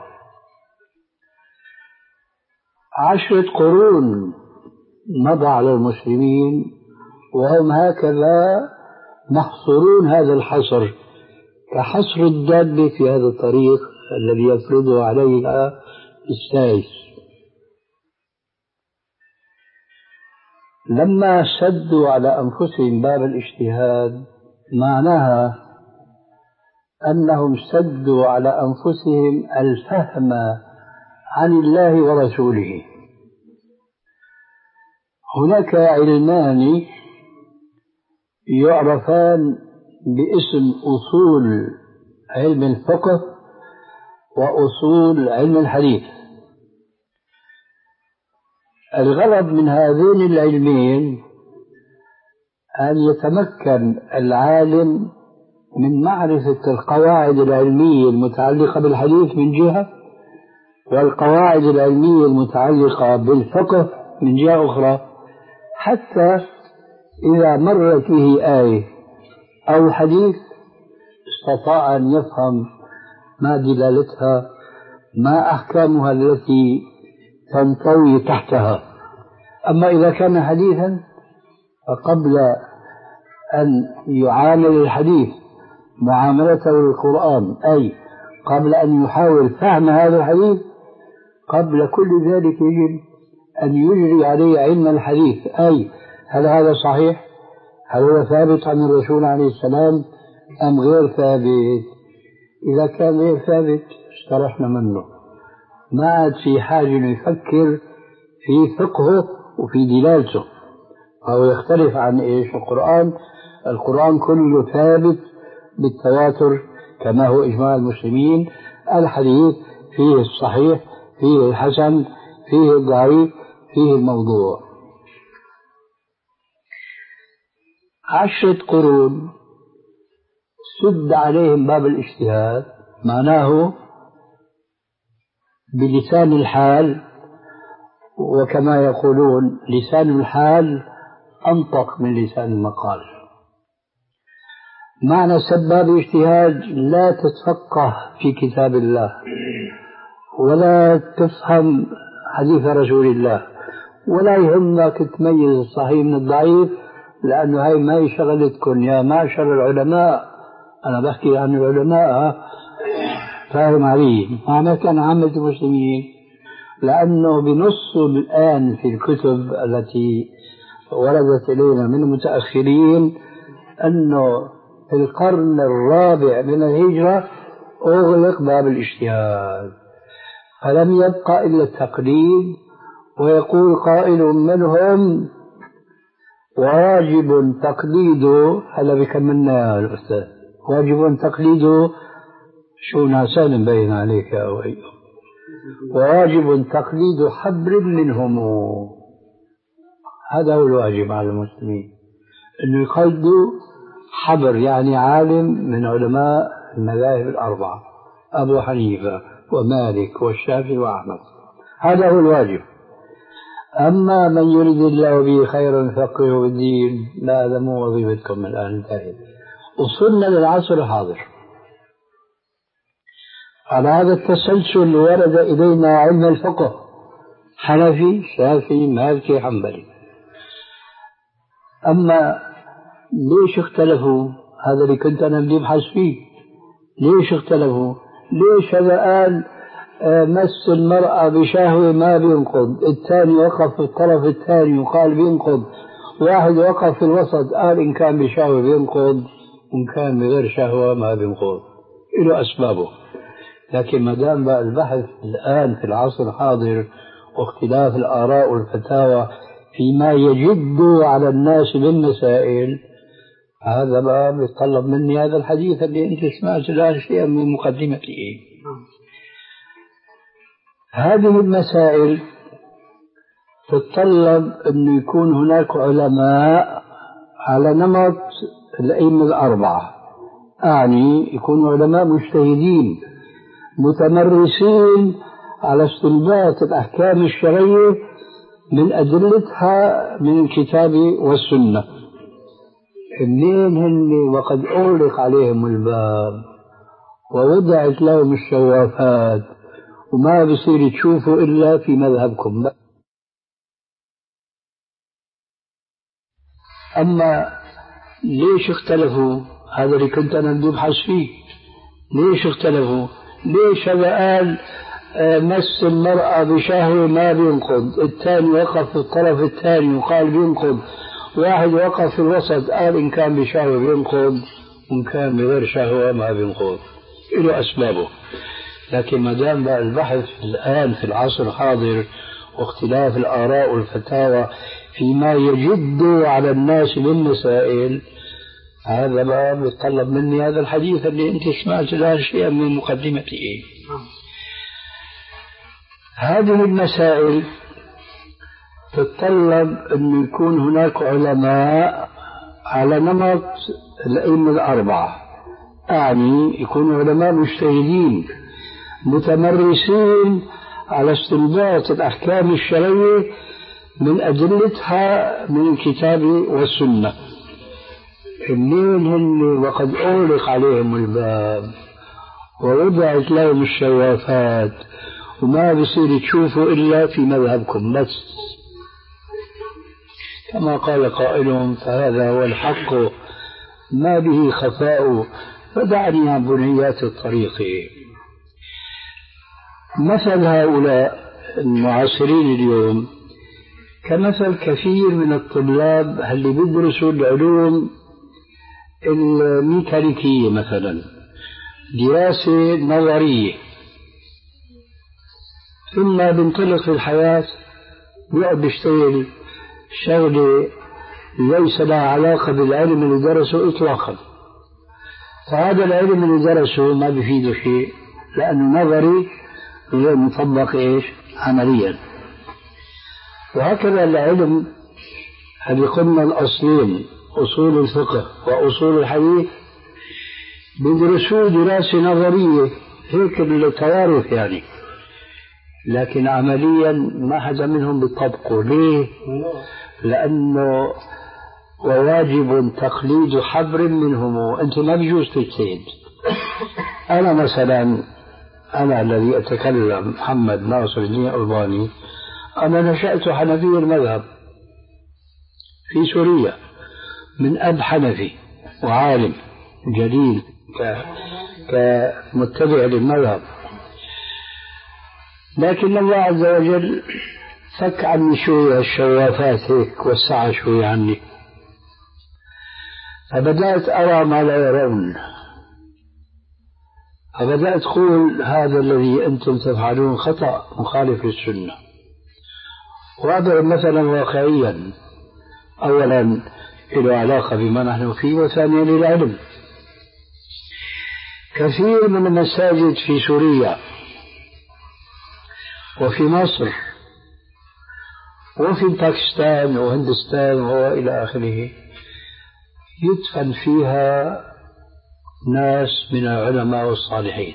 عشرة قرون مضى على المسلمين وهم هكذا محصورون هذا الحصر كحصر الدابة في هذا الطريق الذي يفرضه عليها السائس. لما سدوا على أنفسهم باب الاجتهاد معناها أنهم سدوا على أنفسهم الفهم عن الله ورسوله. هناك علمان يعرفان باسم أصول علم الفقه وأصول علم الحديث. الغرض من هذين العلمين أن يتمكن العالم من معرفة القواعد العلمية المتعلقة بالحديث من جهة، والقواعد العلمية المتعلقة بالفقه من جهة أخرى، حتى إذا مرت به آية أو حديث استطاع أن يفهم ما دلالتها، ما أحكامها التي تنطوي تحتها. أما إذا كان حديثا فقبل أن يعامل الحديث معاملته للقرآن، أي قبل أن يحاول فهم هذا الحديث، قبل كل ذلك يجب أن يجري عليه علم الحديث، أي هل هذا صحيح؟ هل هو ثابت عن الرسول عليه السلام أم غير ثابت؟ إذا كان غير ثابت استرحنا منه، ما عاد في حاجة أن يفكر في فقهه وفي دلالته، أو يختلف عن إيش القرآن. القرآن كله ثابت بالتواتر كما هو إجماع المسلمين. الحديث فيه الصحيح، فيه الحسن، فيه الضعيف، فيه الموضوع. عشرة قرون سد عليهم باب الاجتهاد، معناه بلسان الحال، وكما يقولون لسان الحال أنطق من لسان المقال. معنى سد باب الاجتهاد لا تتفقه في كتاب الله، ولا تفهم حديث رسول الله، ولا يهمك تميز الصحيح من الضعيف، لأنه هاي ما هي شغلتكم يا معشر العلماء. أنا بحكي عن العلماء، فاهم علي، ما كان عامة المسلمين، لأنه بنص الآن في الكتب التي وردت إلينا من المتأخرين أنه في القرن الرابع من الهجرة أغلق باب الاجتهاد، فلم يبقى إلا التقليد. ويقول قائل منهم واجب تقليده، هلا بكملنا يا الأستاذ، واجب تقليده شو ناسان مبين عليك يا أوي، واجب تقليد حبر منهم. هذا هو الواجب على المسلمين، أنه يقلدوا حبر، يعني عالم من علماء المذاهب الأربعة، أبو حنيفة ومالك والشافعي وأحمد، هذا هو الواجب. أما من يريد الله به خيرا يفقهه بالدين، لا، هذا مو وظيفتكم الآن، انتهت. وصلنا للعصر الحاضر. على هذا التسلسل ورد إلينا علم الفقه، حنفي، شافعي، مالكي، حنبلي. أما ليش اختلفوا؟ هذا اللي كنت أنا بدي أبحث فيه. ليش اختلفوا؟ ليش هذا قال مس المرأة بشهوة ما بينقض، الثاني وقف في الطرف الثاني وقال بينقض، واحد وقف في الوسط قال إن كان بشهوة بينقض وإن كان بغير شهوة ما بينقض، له أسبابه. لكن ما دام بقى البحث الآن في العصر الحاضر واختلاف الآراء والفتاوى فيما يجد على الناس بالمسائل، هذا بقى بيتطلب مني هذا الحديث اللي أنت سمعت الآن شيئا من مقدمته. هذه المسائل تتطلب أن يكون هناك علماء على نمط الأئمة الأربعة، أعني يكونوا علماء مجتهدين متمرسين على استنباط الأحكام الشرعية من أدلتها من الكتاب والسنة. منين هن وقد أغلق عليهم الباب ووضعت لهم الشوافات وما بصير تشوفوا إلا في مذهبكم. أما ليش اختلفوا؟ هذا اللي كنت أنا بدي أبحث فيه. ليش اختلفوا؟ ليش هذا قال مس المرأة بشهوة ما بينقض، الثاني وقف في الطرف الثاني وقال بينقض، واحد وقف في الوسط قال إن كان بشهوة بينقض وإن كان بغير شهوة ما بينقض، له أسبابه. لكن ما دام بقى البحث الآن في العصر الحاضر واختلاف الآراء والفتاوى فيما يجد على الناس بالمسائل، هذا بقى بيتطلب مني هذا الحديث اللي أنت سمعت الآن شيئا من مقدمته. هذه المسائل تتطلب أن يكون هناك علماء على نمط الأئمة الأربعة، أعني يكونوا علماء مجتهدين متمرسين على استنباط الأحكام الشرعية من أدلتها من الكتاب والسنة. الليل هن وقد أغلق عليهم الباب ووضعت لهم الشوافات وما بصير تشوفوا إلا في مذهبكم بس، كما قال قائلهم فهذا هو الحق ما به خفاء فدعني عن بنيات الطريق. مثل هؤلاء المعاصرين اليوم كمثل كثير من الطلاب اللي بيدرسوا العلوم الميكانيكية مثلا، دراسة نظرية، ثم بنطلق في الحياة بيقعد يشتغل شغلة ليس لها علاقة بالعلم اللي درسه إطلاقا، فهذا العلم اللي درسه ما بيفيده شيء لأنه نظري غير مطبق إيش عمليا. وهكذا العلم اللي قلنا الأصلين أصول الفقه وأصول الحديث بيدرسوه دراسة نظرية هيك للتوارث يعني، لكن عمليا ما حدا منهم بيطبقه. ليه؟ لأنه وواجب تقليد حبر منهم، وأنت ما بيجوز تجتهد. أنا مثلا أنا الذي أتكلم محمد ناصر الدين الألباني، أنا نشأت حنفي المذهب في سوريا من أب حنفي وعالم جليل كمتبع للمذهب، لكن الله عز وجل فك عني شوية الشوافات هيك، وسع شوية عني، فبدأت أرى ما لا يرون، فبدأت أقول هذا الذي أنتم تفعلون خطأ مخالف للسنة. وأضرب مثلا واقعيا، أولا له علاقة بما نحن فيه، وثانيا للعلم. كثير من المساجد في سوريا وفي مصر وفي باكستان وهندستان وإلى آخره يدفن فيها ناس من العلماء الصالحين.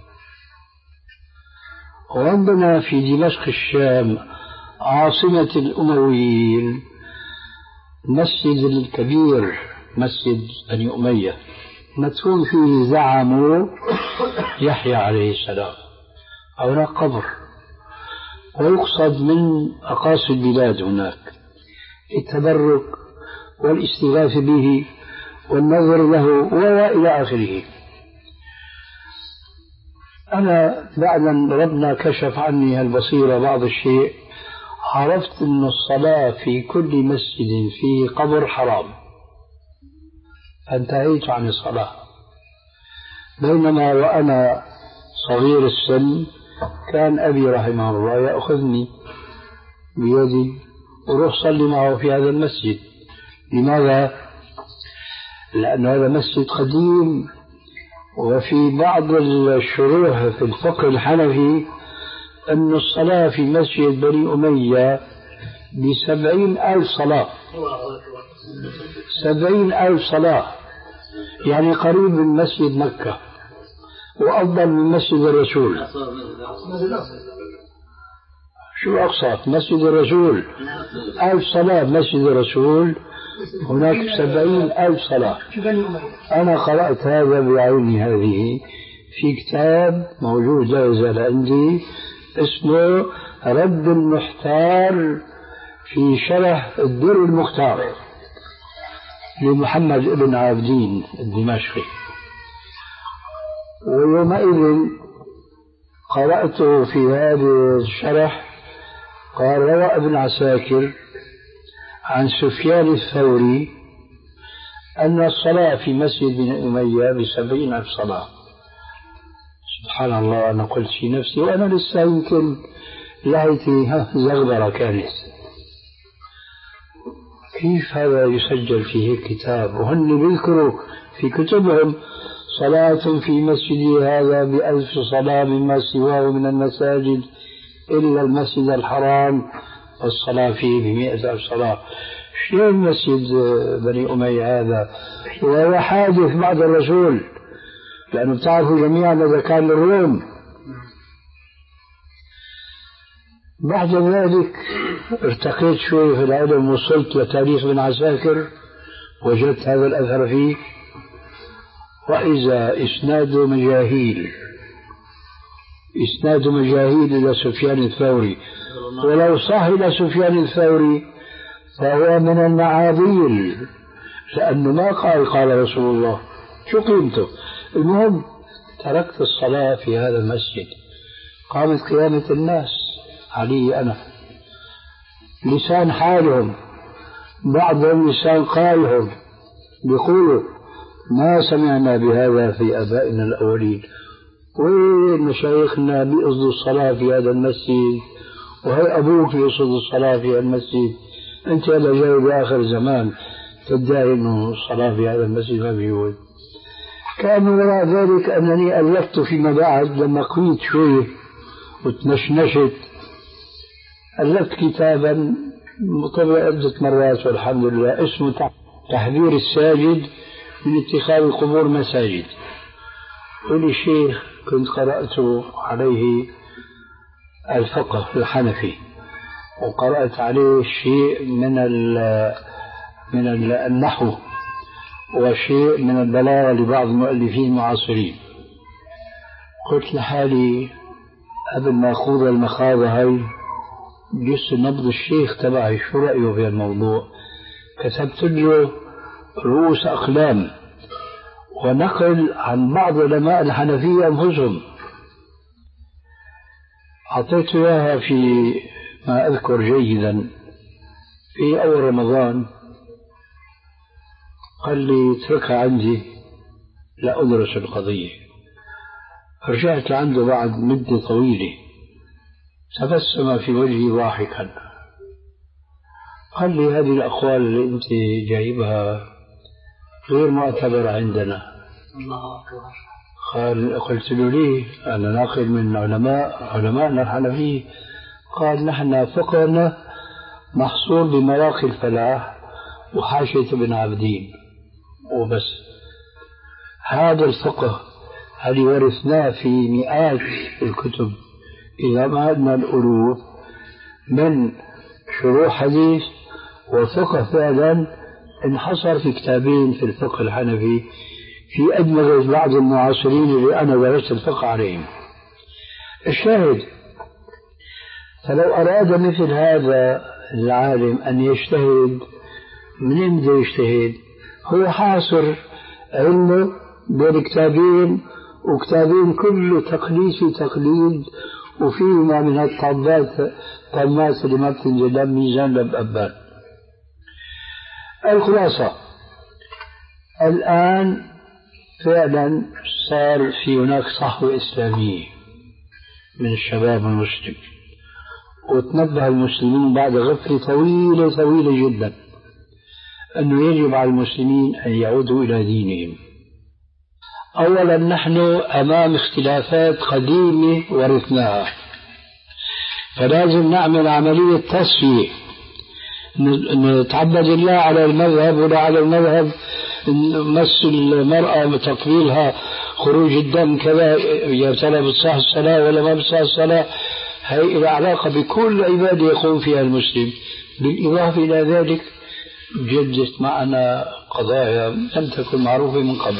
وعندنا في دمشق الشام عاصمة الأمويين مسجد الكبير مسجد بني أمية مدفون فيه زعموا يحيى عليه السلام، هناك قبر، ويقصد من أقاصي البلاد هناك التبرك والاستغاثة به والنظر له وإلى آخره. أنا بعد أن ربنا كشف عني البصيرة بعض الشيء عرفت أن الصلاة في كل مسجد فيه قبر حرام، فانتهيت عن الصلاة. بينما وأنا صغير السن كان أبي رحمه الله يأخذني بيدي وروح صلي معه في هذا المسجد. لماذا؟ لأن هذا مسجد قديم، وفي بعض الشروح في الفقه الحنفي أن الصلاة في مسجد بني أمية بسبعين ألف صلاة، سبعين ألف صلاة، يعني قريب من مسجد مكة وأفضل من مسجد الرسول. شو أقصى مسجد الرسول؟ ألف صلاة مسجد الرسول، هناك سبعين ألف صلاة. أنا قرأت هذا بعيني هذه في كتاب موجود جاهز عندي اسمه رد المحتار في شرح الدر المختار لمحمد بن عابدين الدمشقي. ويومئذ قرأته في هذا الشرح قال روى ابن عساكر عن سفيان الثوري أن الصلاة في مسجد بن أمية بسبعين ألف صلاة. سبحان الله، أنا قلت في نفسي وأنا لسه يمكن لهيتي زغبرة كانت، كيف هذا يسجل في هيك كتاب؟ وهن بيذكروا في كتبهم صلاة في مسجدي هذا بألف صلاة مما سواه من المساجد إلا المسجد الحرام والصلاة فيه بمئة ألف صلاة. شلون مسجد بني أمية هذا وهو حادث بعد الرسول؟ لأنه بتعرفوا جميعا ماذا كان للروم. بعد ذلك ارتقيت شوي في العلم، وصلت لتاريخ ابن عساكر، وجدت هذا الأثر فيه، وإذا إسناد مجاهيل إسناد مجاهيل إلى سفيان الثوري، ولو صح إلى سفيان الثوري فهو من المعاذيل، لأنه ما قال قال رسول الله، شو قيمته؟ المهم تركت الصلاة في هذا المسجد، قامت قيامة الناس علي أنا، لسان حالهم، بعضهم لسان قالهم، بيقولوا ما سمعنا بهذا في آبائنا الأولين، وين مشايخنا بيقصدوا الصلاة في هذا المسجد، وهي أبوك يقصد الصلاة في هذا المسجد، أنت هلا جاي بآخر زمان تدعي أنه الصلاة في هذا المسجد ما بيقول. كان وراء ذلك أنني ألفت فيما بعد لما قويت شوي وتنشنشت، ألفت كتابا طبع عدة مرات والحمد لله، اسمه تحذير الساجد من اتخاذ القبور مساجد. ولي شيخ كنت قرأت عليه الفقه الحنفي، وقرأت عليه شيء من من النحو وشيء من البلاغة لبعض المؤلفين المعاصرين. قلت لحالي قبل ما أخوض المخاضة هاي جس نبض الشيخ تبعي شو رأيه في الموضوع. كتبت له رؤوس أقلام ونقل عن بعض علماء الحنفية أنفسهم، أعطيته إياها في ما أذكر جيدا في أول رمضان. قال لي اتركها عندي لا أدرس القضية. رجعت عنده بعد مدة طويلة، تبسم في وجهي ضاحكا، قال لي هذه الأقوال اللي أنت جايبها غير معتبرة عندنا. قال قلت له ليه؟ أنا ناقل من علماء علماءنا الحنفية. قال نحن فقهنا محصور بمراقي الفلاح وحاشية ابن عابدين وبس. هذا الفقه هل ورثناه في مئات الكتب إذا ما عدنا الألوف من شروح حديث، وفقه فعلا انحصر في كتابين في الفقه الحنفي في أدمغة بعض المعاصرين اللي أنا درست الفقه عليهم. الشاهد، فلو أراد مثل هذا العالم أن يجتهد، من بده يجتهد؟ هو حاصر علمه بين كتابين، وكتابين كله تقليد في تقليد، وفيهما من الطامات طامات اللي ما بتنزل ميزان لبأبان. الخلاصة الآن فعلا صار في هناك صحوة إسلامية من الشباب المسلم، وتنبه المسلمين بعد غفلة طويلة طويلة جدا أنه يجب على المسلمين أن يعودوا إلى دينهم. أولا نحن أمام اختلافات قديمة ورثناها، فلازم نعمل عملية تصفية، نتعبد الله على المذهب ولا على المذهب، مس المرأة تقبيلها خروج الدم كذا، يا ترى بتصح الصلاة ولا ما بتصح الصلاة. هي إلى علاقة بكل عبادة يقوم فيها المسلم. بالإضافة إلى ذلك جدت معنا قضايا لم تكن معروفة من قبل.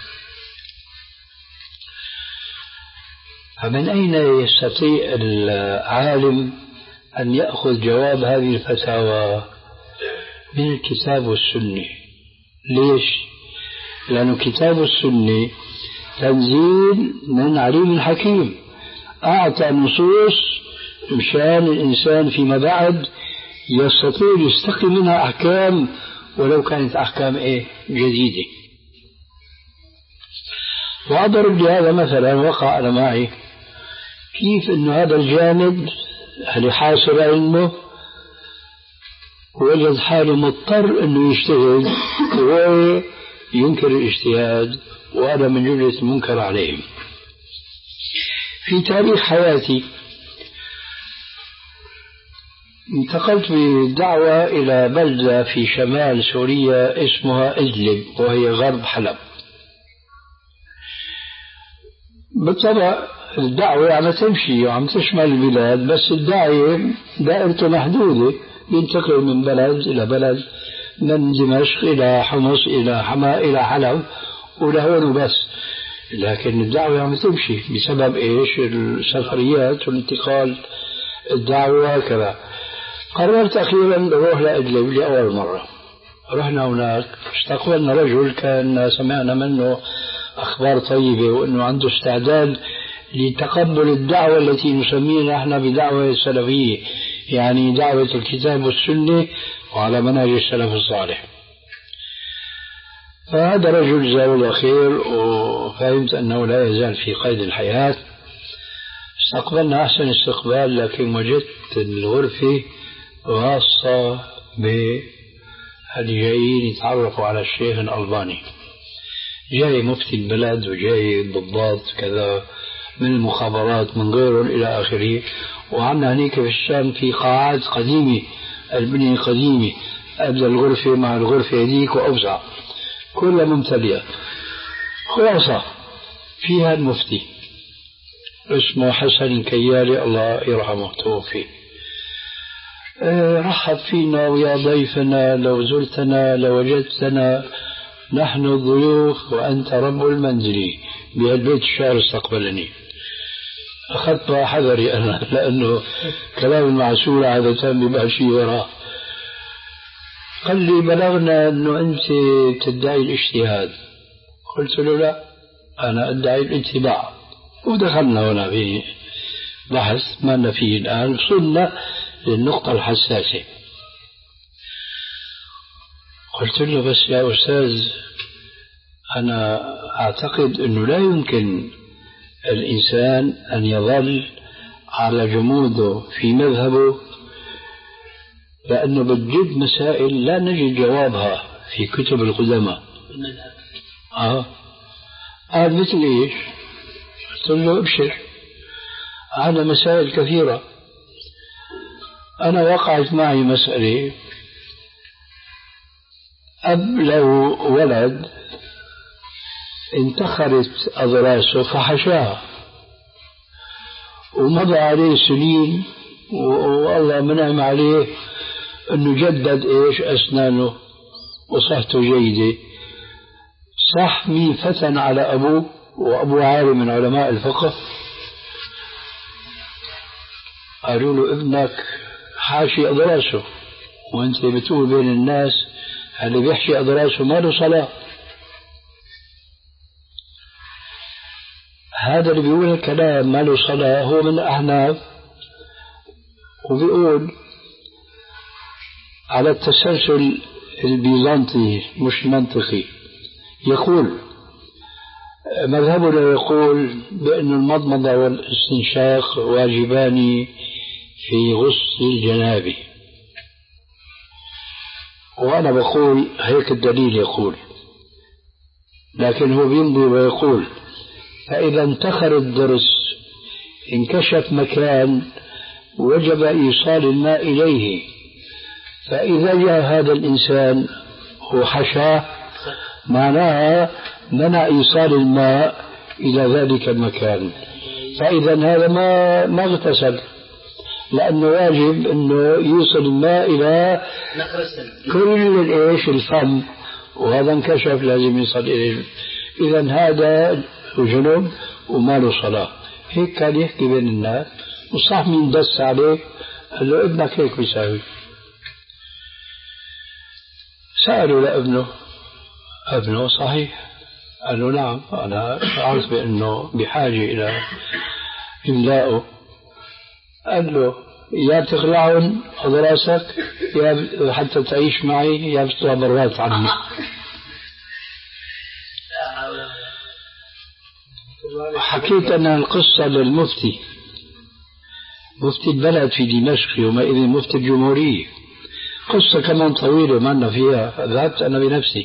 فمن أين يستطيع العالم أن يأخذ جواب هذه الفتاوى؟ من الكتاب والسنة. ليش؟ لأن الكتاب والسنة تنزيل من عليم الحكيم، أعطى النصوص مشان الإنسان فيما بعد يستطيع يستقي منها أحكام، ولو كانت أحكام إيه جديدة. وأضرب لهذا مثلا وقع أنا معي كيف إنه هذا الجانب اللي حاصر علمه وجد حاله مضطر إنه يجتهد وينكر الاجتهاد، وهذا من جملة المنكر عليهم. في تاريخ حياتي انتقلت بدعوة إلى بلدة في شمال سوريا اسمها إدلب وهي غرب حلب. بالطبع الدعوة عم تمشي وعم تشمل البلاد، بس الداعية دائرته محدودة، ينتقل من بلد إلى بلد، من دمشق إلى حمص إلى حماة إلى حلب ولهون بس. لكن الدعوة عم تمشي بسبب إيش؟ السفريات والانتقال الدعوة وكذا. قررت أخيرا أروح لإدلب لأول مرة. رحنا هناك، استقبلنا رجل كان سمعنا منه أخبار طيبة وأنه عنده استعداد لتقبل الدعوة التي نسميها نحن بدعوة السلفية، يعني دعوة الكتاب والسنة وعلى منهج السلف الصالح. فهذا رجل جزاه الله خير وفهمت أنه لا يزال في قيد الحياة. استقبلنا أحسن استقبال، لكن وجدت الغرفة خاصة باللي جايين يتعرفوا على الشيخ الألباني. جاي مفتي البلد وجاي ضباط كذا من المخابرات من غيرهم إلى آخره. وعنا هنيك في الشام في قاعات قديمة، البنية قديمة، أبدأ الغرفة مع الغرفة هذيك وأوسع، كلها ممتلئة. خلاصة فيها المفتي اسمه حسن كيالي الله يرحمه توفي. أه رحب فينا ويا ضيفنا، لو زرتنا لوجدتنا نحن الضيوف وأنت رب المنزل، بهالبيت الشعر استقبلني. أخذت حذري أنا لأنه كلام المعسول عادة بيبقى شيء وراه. قال لي بلغنا أنه أنت تدعي الاجتهاد. قلت له لا، أنا أدعي الاتباع. ودخلنا هنا في بحث ما فيه الآن، وصلنا للنقطة الحساسة. قلت له بس يا أستاذ، أنا أعتقد أنه لا يمكن الإنسان أن يظل على جموده في مذهبه، لأنه بتجد مسائل لا نجد جوابها في كتب القدماء. آه قال مثل إيش؟ قلت له ابشر، على مسائل كثيرة. أنا وقعت معي مسألة، أب له ولد انتخرت أضراسه فحشاها، ومضى عليه سنين والله منعم عليه أنه جدد إيش أسنانه وصحته جيدة. صح مين فتن على أبوه وأبوه عالم من علماء الفقه؟ قالوا له ابنك حاشي أضراسه، وانت بتقول بين الناس اللي بيحشي أضراسه ما له صلاة. هذا اللي بيقول الكلام ما له صلاة هو من الأحناف، وبيقول على التسلسل البيزنطي مش منطقي. يقول مذهبنا يقول بأن المضمضة والاستنشاق واجبان في غسل الجنابة، وأنا بقول هيك الدليل يقول، لكن هو بيمضي ويقول فإذا انتخر الضرس انكشف مكان وجب إيصال الماء إليه، فإذا جاء هذا الإنسان وحشاه معناها منع إيصال الماء إلى ذلك المكان، فإذا هذا ما ما اغتسل، لأنه واجب أنه يوصل الماء إلى كل الإيش الفم، وهذا انكشف لازم يصل إليه. إذا هذا جنوب وما له صلاة. هيك كان يحكي بين الناس، وصح مين دس عليه قال له ابنك هيك بيساوي. سألوا لابنه، ابنه صحيح؟ قال له نعم، أنا شعرت بأنه بحاجة إلى إملائه. قال له يا بتخلعهم أضراسك يا حتى تعيش معي يا بتطلع برات عني. حكيت أنا القصة للمفتي، مفتي البلد في دمشق يومئذ مفتي الجمهورية، قصة كمان طويلة ما لنا فيها. ذهبت أنا بنفسي،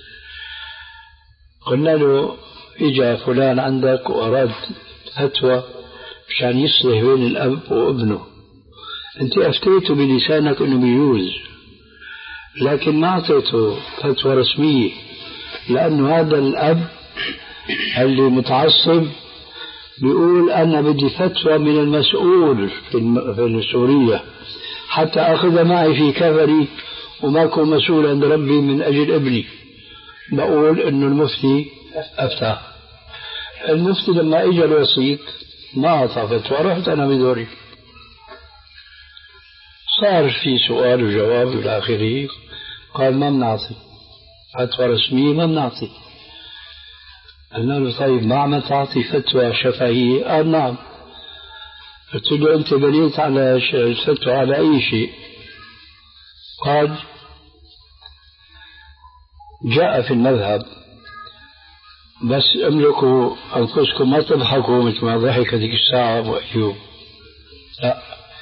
قلنا له إجا فلان عندك وأراد فتوى مشان يصلح بين الأب وابنه، أنت أفتيته بلسانك أنه بيجوز، لكن ما أعطيته فتوى رسمية، لأنه هذا الأب اللي متعصب بيقول أنا بدي فتوى من المسؤول في سوريا حتى أخذ معي في كفري وما أكون مسؤول عند ربي من أجل ابني. بقول إنه المفتي أفتى. المفتي لما إجا الوسيط ما أعطى فتوى، رحت أنا بدوري، صار في سؤال وجواب إلى آخره، قال ما بنعطي فتوى رسمية، ما بنعطي. قلنا له طيب ما عم تعطي فتوى شفهية؟ قال نعم. قلت له أنت بنيت على الفتوى على أي شيء؟ قال جاء في المذهب، بس املكوا أنفسكم ما تضحكوا مثل ما ضحك هذيك الساعة وأيوب، لا.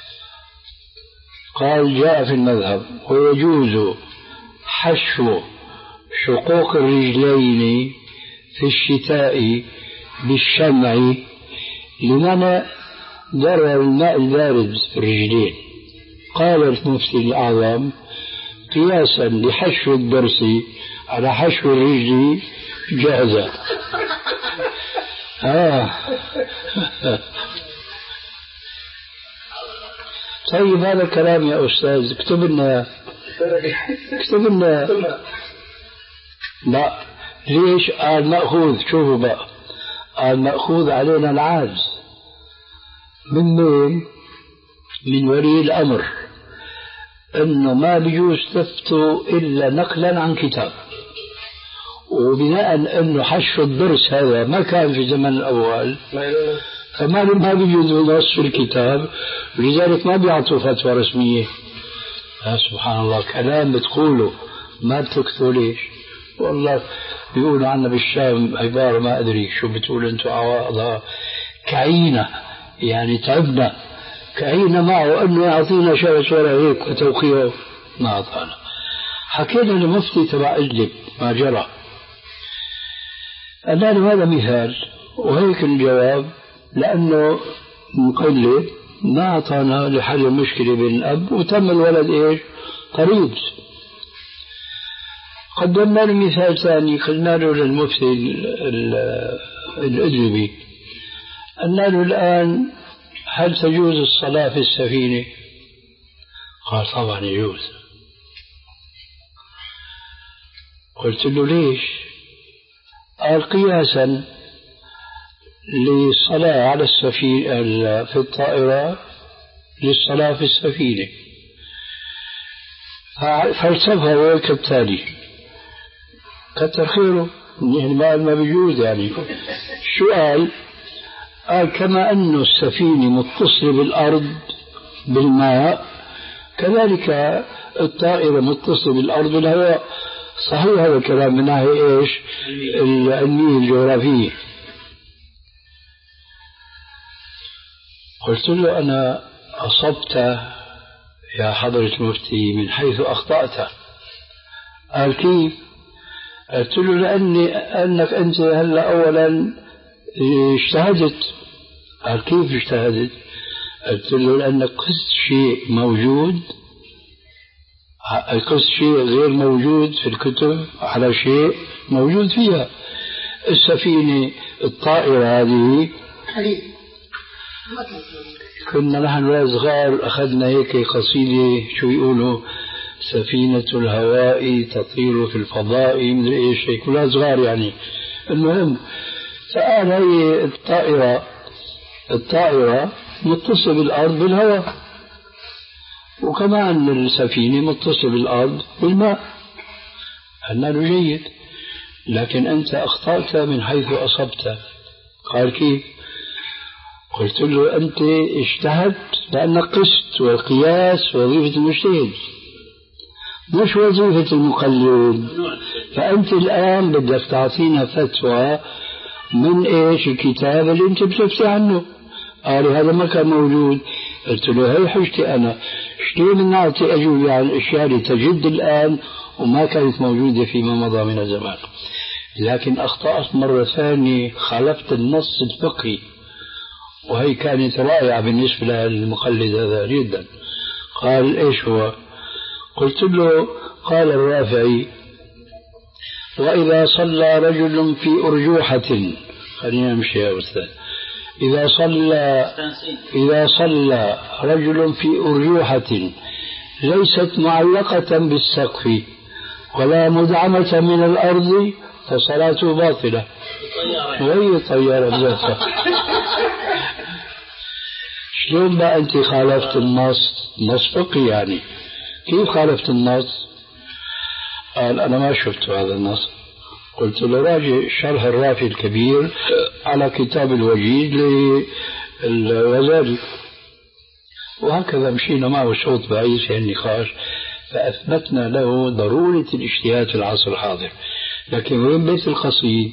قال جاء في المذهب ويجوز حشو شقوق الرجلين في الشتاء بالشمع لمنع ضرر الماء البارد في الرجلين. قال المفتي الأعظم قياسا لحشو الضرس على حشو الرجل جاهزة. آه. طيب هذا كلام يا أستاذ، اكتب لنا اكتب لنا. لا ليش؟ قال مأخوذ، شوفوا بقى، قال مأخوذ علينا العاجز من مين؟ من ولي الأمر، إنه ما بيجوز تفتوا إلا نقلا عن كتاب، وبناء إنه حشو الضرس هذا ما كان في زمن الأول، فما ما بيجوز نص الكتاب، ولذلك ما بيعطوا فتوى رسمية. سبحان الله، كلام بتقوله ما بتكتبوا. ليش؟ والله بيقولوا عنا بالشام عبارة ما أدري شو بتقول أنتوا، عواضها كعينة، يعني تعبنا كعينة معه أنه يعطينا شغل ولا هيك وتوقيعه، ما أعطانا. حكينا لمفتي تبع إدلب ما جرى، قال له هذا مثال وهيك الجواب، لأنه مقلد ما أعطانا لحل المشكلة بين الأب، وتم الولد إيش؟ قريب. قدمنا له مثال ثاني، قلنا له للمفتي الإدلبي، قلنا له الآن هل تجوز الصلاة في السفينة؟ قال طبعا يجوز. قلت له ليش؟ قال قياسا للصلاة على السفينة في الطائرة للصلاة في السفينة. فلسفة هو كالتالي، كتر خيره يعني ما بيجوز يعني. شو قال؟ قال كما أن السفينة متصلة بالأرض بالماء، كذلك الطائرة متصلة بالأرض بالهواء. صحيح هذا الكلام من ناحية إيش؟ العلمية الجغرافية. قلت له أنا أصبت يا حضرة المفتي من حيث أخطأت. قال كيف؟ قلت له لأني أنك أنت هلا أولا اجتهدت. قال كيف اجتهدت؟ قلت له لأنك قست شيء موجود، قست شيء غير موجود في الكتب على شيء موجود فيها. السفينة الطائرة هذه كنا نحن صغار أخذنا هيك قصيدة شو يقولوا، سفينة الهواء تطير في الفضاء مدري ايش، هيك كلها صغار يعني. المهم فقال هي الطائرة الطائرة متصلة بالأرض بالهواء، وكمان السفينة متصلة بالأرض بالماء. قلنا له جيد، لكن أنت أخطأت من حيث أصبت. قال كيف؟ قلت له أنت اجتهدت لأنك قست، والقياس وظيفة المجتهد مش وظيفة المقلد. فأنت الآن بدك تعطينا فتوى من إيش؟ الكتاب اللي أنت بتفتي عنه. قال هذا ما كان موجود. قلت له هي حجتي أنا، شلون نعطي أجوبة عن الأشياء اللي تجد الآن وما كانت موجودة فيما مضى من الزمان. لكن أخطأت مرة ثانية، خالفت النص الفقهي، وهي كانت رائعة بالنسبة للمقلد هذا جدا. قال إيش هو؟ قلت له قال الرافعي وإذا صلى رجل في أرجوحة، خلينا نمشي يا أستاذ، إذا صلى إذا صلى رجل في أرجوحة ليست معلقة بالسقف ولا مدعمة من الأرض فصلاته باطلة. وهي طيارة بذاتها. شلون بقى أنت خالفت النص؟ نص فقهي يعني، كيف خالفت النص؟ قال أنا ما شفت هذا النص. قلت له راجع شرح الرافي الكبير على كتاب الوجيز للغزالي. وهكذا مشينا معه شوط بعيد في النقاش، فأثبتنا له ضرورة الاجتهاد في العصر الحاضر. لكن وين بيت القصيد؟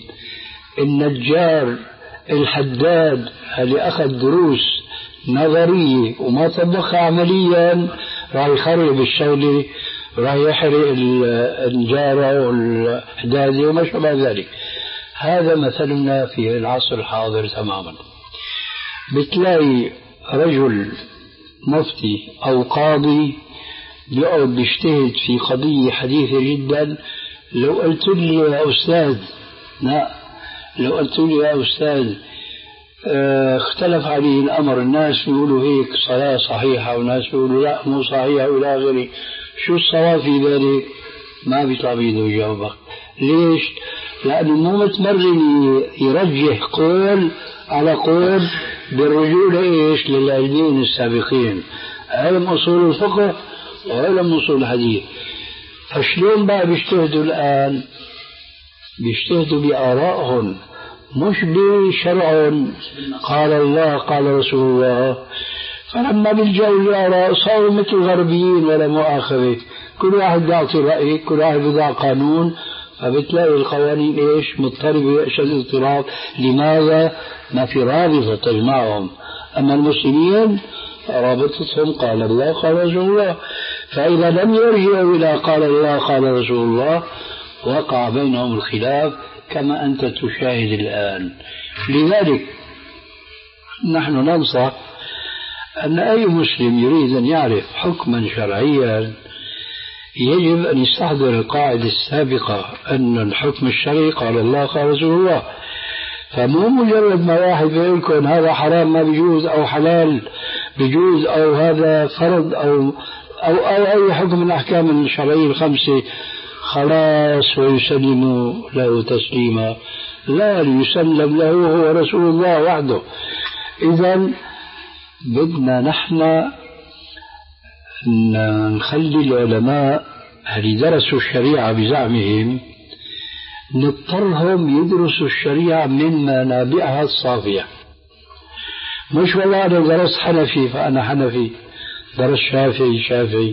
النجار الحداد اللي أخذ دروس نظرية وما طبقها عمليا راح يخرب الشغلة، راح يحرق النجارة والحدادة وما شابه ذلك. هذا مثلنا في العصر الحاضر تماما. بتلاقي رجل مفتي أو قاضي بيقعد بيجتهد في قضية حديثة جدا، لو قلت لي يا أستاذ لا لو قلت لي يا أستاذ اه اختلف عليه الأمر، الناس يقولوا هيك صلاة صحيحة وناس يقولوا لا مو صحيحة ولا غيره، شو الصواب في ذلك؟ ما بيطلع بيده يجاوبك. ليش؟ لأنه مو متمرن يرجح قول على قول بالرجوع لإيش؟ للعلمين السابقين، علم أصول الفقه وعلم أصول الحديث. فشلون بقى بيجتهدوا الآن؟ بيجتهدوا بآرائهم مش بشرع قال الله قال رسول الله. فلما بيلجأوا الآراء صاروا مثل الغربيين ولا مؤاخذة، كل واحد بيعطي رأي، كل واحد بيضع قانون، فبتلاقي القوانين ايش؟ مضطربة اشد اضطراب. لماذا؟ ما في رابطة تجمعهم. أما المسلمين رابطتهم قال الله قال رسول الله، فإذا لم يرجعوا إلى قال الله قال رسول الله وقع بينهم الخلاف كما أنت تشاهد الآن. لذلك نحن ننصح أن أي مسلم يريد أن يعرف حكما شرعيا يجب أن يستحضر القاعدة السابقة أن الحكم الشرعي قال الله قال رسول الله. فمو مجرد ما واحد بيقول لكم هذا حرام ما بيجوز أو حلال بيجوز أو هذا فرض أو أو, أو أي حكم من الأحكام الشرعية الخمسة خلاص ويسلم له تسليما. لا، يسلم له هو رسول الله وحده. إذن بدنا نحن نخلي العلماء اللي درسوا الشريعة بزعمهم نضطرهم يدرسوا الشريعة من منابعها الصافية. مش والله أنا درست حنفي فأنا حنفي، درس شافعي شافعي.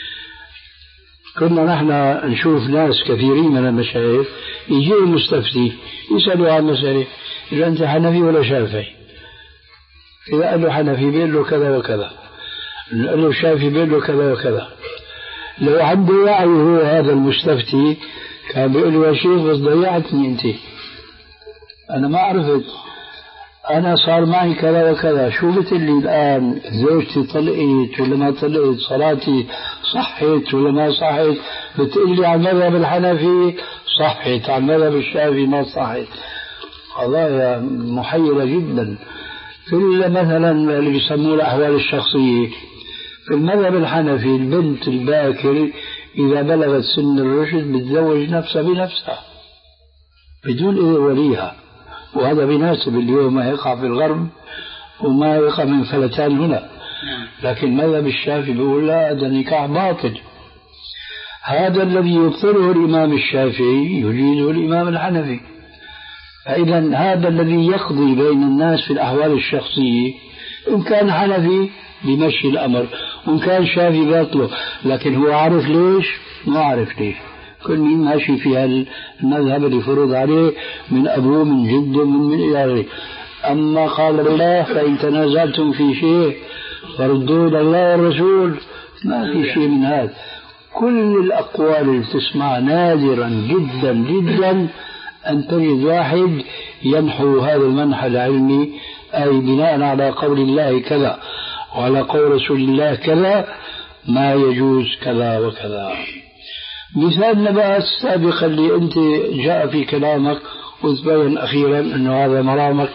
كنا نحن نشوف ناس كثيرين من المشايخ يجي المستفتي يسألوا عن مسألة، إذا أنت حنفي ولا شافعي؟ إذا قال له حنفي بيقول له كذا وكذا، قال له شافعي بيقول له كذا وكذا. لو عنده وعي هو هذا المستفتي كان بيقول له يا شيخ بس ضيعتني أنت، أنا ما عرفت، أنا صار معي كذا وكذا، شو بتقلي الآن؟ زوجتي طلقت ولا ما طلقت؟ صلاتي صحت ولا ما صحت؟ بتقلي على المذهب الحنفي صحت، على المذهب الشافعي ما صحت. قضايا محيرة جدا. في مثلا اللي بيسموه الأحوال الشخصية، في المذهب الحنفي البنت الباكر إذا بلغت سن الرشد بتزوج نفسها بنفسها بدون إذن وليها، وهذا بيناسب اليوم ما يقع في الغرب وما يقع من فلتان هنا. لكن مذهب الشافعي بيقول لا، هذا نكاح باطل. هذا الذي يبطله الإمام الشافعي يجيزه الإمام الحنفي. فإذا هذا الذي يقضي بين الناس في الأحوال الشخصية إن كان حنفي بمشي الأمر وإن كان شافعي باطله، لكن هو عارف ليش؟ ما عارف ليش. كل مين ماشي في المذهب اللي فرض عليه من أبوه من جده من من إلى غيره. أما قال الله فإن تنازلتم في شيء فردوه إلى الله والرسول، ما في شيء من هذا. كل الأقوال اللي تسمع نادرا جدا جدا أن تجد واحد ينحو هذا المنحى العلمي، أي بناء على قول الله كذا وعلى قول رسول الله كذا ما يجوز كذا وكذا. مثال بقى السابق اللي أنت جاء في كلامك وتبين أخيرا أنه هذا مرامك.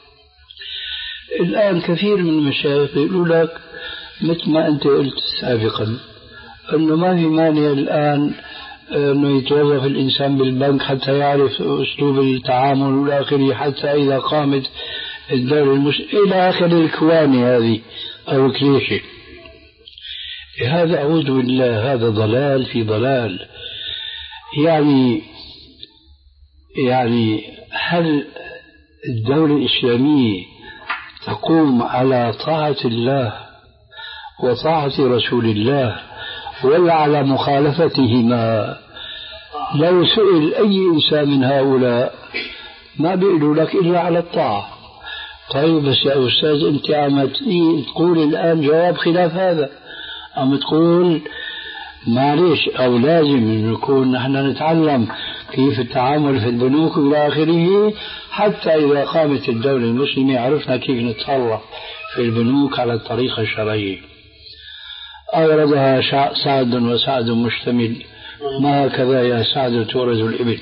الآن كثير من المشايخ يقولوا لك مثل ما أنت قلت سابقا أنه ما في مانع الآن أنه يتوظف الإنسان بالبنك حتى يعرف أسلوب التعامل والآخر، حتى إذا قامت الدولة المسلمة إلى آخر الكواني هذه أو الكليشة. هذا أعوذ بالله هذا ضلال في ضلال. يعني يعني هل الدولة الإسلامية تقوم على طاعة الله وطاعة رسول الله ولا على مخالفتهما؟ لو سئل أي إنسان من هؤلاء ما بيقولوا لك إلا على الطاعة. طيب بس يا أستاذ أنت عم تقول الآن جواب خلاف هذا، عم تقول معلش أو لازم نكون نحن نتعلم كيف التعامل في البنوك إلى آخره، حتى إذا قامت الدولة المسلمة عرفنا كيف نتصرف في البنوك على الطريقة الشرعية. أوردها سعد وسعد مشتمل، ما هكذا يا سعد تورد الإبل.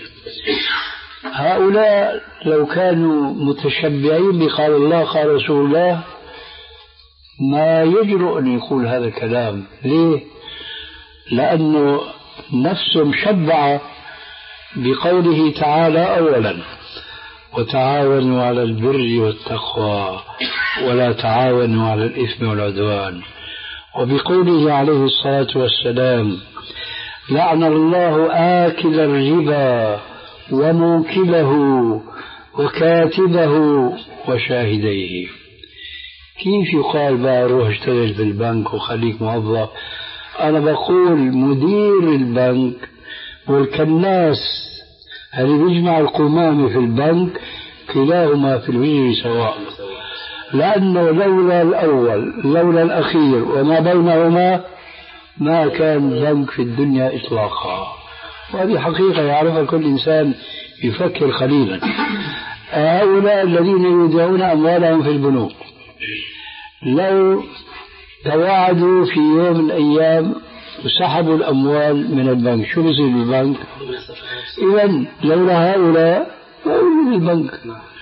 هؤلاء لو كانوا متشبعين بقال الله قال رسول الله ما يجرؤ أن يقول هذا الكلام. ليه؟ لأنه نفسه مشبعة بقوله تعالى أولا وتعاونوا على البر والتقوى ولا تعاونوا على الإثم والعدوان، وبقوله عليه الصلاة والسلام لعن الله آكل الربا وموكله وكاتبه وشاهديه. كيف يقال بقى روح اشتغل في البنك وخليك موظف؟ أنا بقول مدير البنك والكناس اللي بيجمع القمامة في البنك كلاهما في الوجه سواء، لأنه لولا الأول لولا الأخير وما بينهما ما كان بنك في الدنيا إطلاقا. وهذه حقيقة يعرفها كل إنسان يفكر قليلا. هؤلاء الذين يودعون أموالهم في البنوك لو تواعدوا في يوم من الأيام وسحبوا الأموال من البنك شو بصير بالبنك؟ إذن لولا هؤلاء ما يوجد البنك.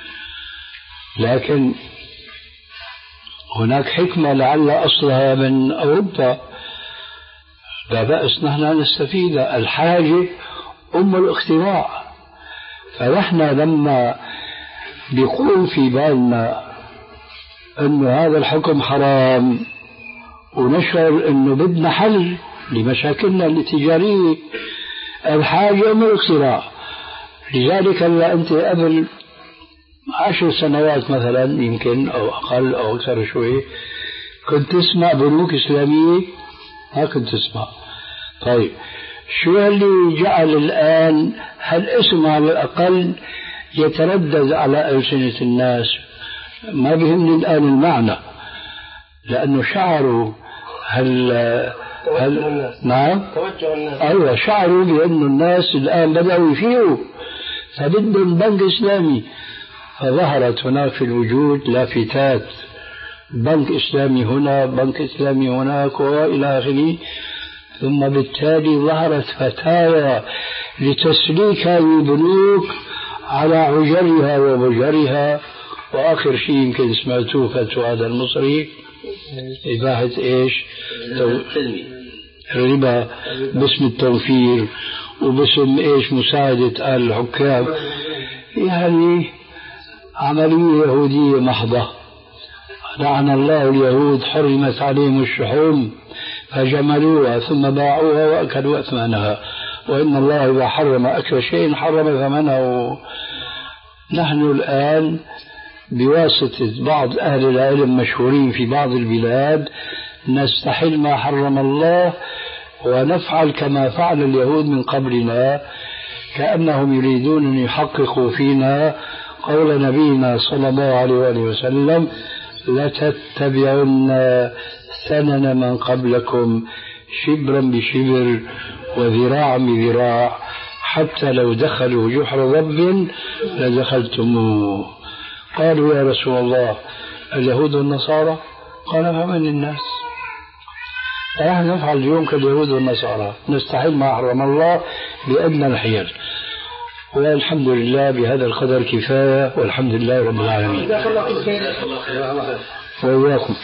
لكن هناك حكمة لعل أصلها من أوروبا لا بأس نحن نستفيد. الحاجة أم الاختراع. فنحن لما بيقوم في بالنا أن هذا الحكم حرام ونشعر أنه بدنا حل لمشاكلنا التجارية، الحاجة أم الاختراع. لذلك هلا أنت قبل عشر سنوات مثلا يمكن أو أقل أو أكثر شوي كنت تسمع بنوك إسلامية؟ ما كنت تسمع. طيب شو اللي جعل الآن هالاسم على الأقل يتردد على ألسنة الناس؟ ما بيهمني الآن المعنى، لأنه شعروا هل هل نعم توجه الناس. أيوة شعروا بأن الناس الآن بدأوا يفيقوا فبدهم بنك إسلامي. فظهرت هناك في الوجود لافتات بنك إسلامي هنا بنك إسلامي هناك وإلى آخره. ثم بالتالي ظهرت فتاوى لتسليك هذه البنوك على عجرها ومجرها. وآخر شيء يمكن سمعتوه فتوى هذا المصري إباحة إيش؟ الربا باسم التوفير وباسم إيش؟ مساعدة أهل الحكام. يعني عملية يهودية محضة. لعن الله اليهود حرمت عليهم الشحوم فجملوها ثم باعوها وأكلوا أثمانها، وإن الله إذا حرم أكل شيء حرم ثمنه. نحن الآن بواسطة بعض أهل العلم مشهورين في بعض البلاد نستحل ما حرم الله ونفعل كما فعل اليهود من قبلنا، كأنهم يريدون أن يحققوا فينا قول نبينا صلى الله عليه وآله وسلم لتتبعن سنن من قبلكم شبرا بشبر وذراعا بذراع حتى لو دخلوا جحر ضب لدخلتموه. قالوا يا رسول الله اليهود والنصارى؟ قال فمن الناس؟ نحن نفعل اليوم كاليهود والنصارى، نستحل ما حرم الله بأدنى الحيل، والحمد لله بهذا القدر كفاية، والحمد لله رب العالمين. جزاك الله كل خير. وإياكم.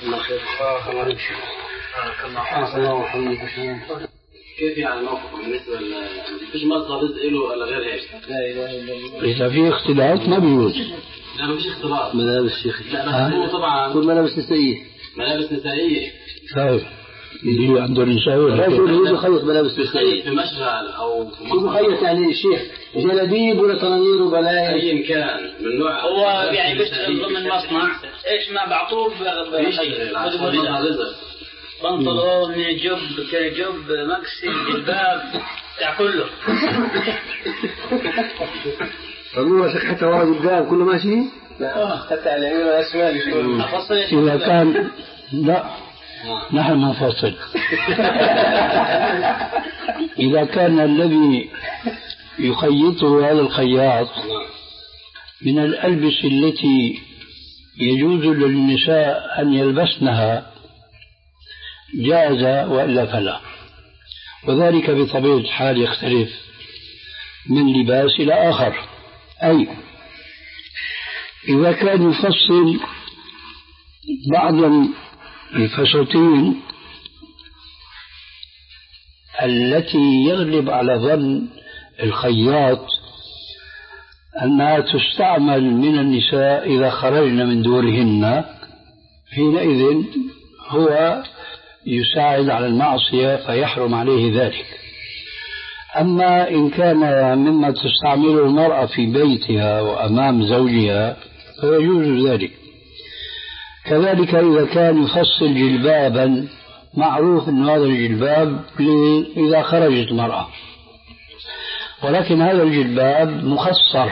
كيف يعني الموقف بالنسبة مفيش مصدر رزق له ولا غير هيك؟ لا إله إلا الله. إذا في اختلاط ما بيجوز. لا مفيش اختلاط. ملابس شيخ. لا هو طبعا. كل ملابس نسائية. ملابس نسائية. طيب. يجي عنده نسائية. لا شو اللي يخيط ملابس نسائية. في مشغل أو في شو بخيط يعني الشيخ؟ جلابيب ولا طنانير وبلايا؟ أيا كان من نوع. هو يعني بيشتغل ضمن مصنع إيش ما بعطوه رزق. بنطلون جب جب مكسي جلباب بتاع كله. والله شك حتى ورا قدام كله ماشي؟ لا حتى على اليمين والشمال. إذا كان لا نحن منفصل. إذا كان الذي يخيطه هذا الخياط من الألبسة التي يجوز للنساء أن يلبسنها جاز، وإلا فلا، وذلك بطبيعة الحال يختلف من لباس إلى آخر. أي إذا كان يفصل بعض الفساتين التي يغلب على ظن الخياط أنها تستعمل من النساء إذا خرجن من دورهن، حينئذ هو يساعد على المعصية فيحرم عليه ذلك. أما إن كان مما تستعمله المرأة في بيتها وأمام زوجها فيجوز ذلك. كذلك إذا كان يفصل جلبابا معروف أن هذا الجلباب إذا خرجت المرأة، ولكن هذا الجلباب مخصر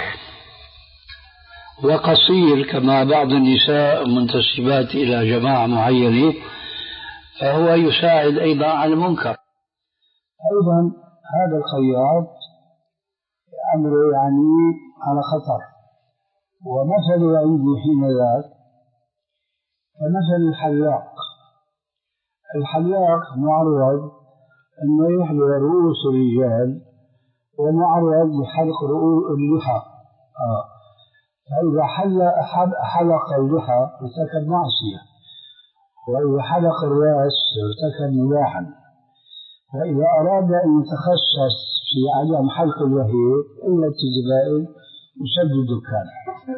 وقصير كما بعض النساء منتسبات إلى جماعة معينة، فهو يساعد أيضا على المنكر. أيضا هذا الخياط أمره يعني على خطر، ومثل عندي حين ذاك كمثل الحلاق. الحلاق معرض أنه يحلق رؤوس الرجال ومعرض لحلق رؤوس اللحى. آه. فإذا حلق, حلق اللحى ارتكب معصية، وإذا حلق الرأس ارتكب مباحا، وإذا أراد أن يتخصص في عدم حلق الوجه إلا الزبائن يسدد دكان.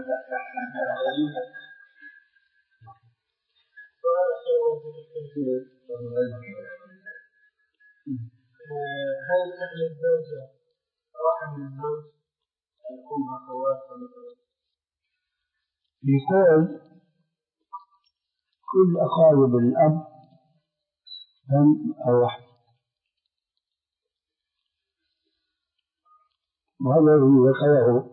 هل تحل الزوجة رحم الزوج الأم أخواتها مثلا؟ يقول كل أقارب الأب هم الرحم، وهذا الذي ذكره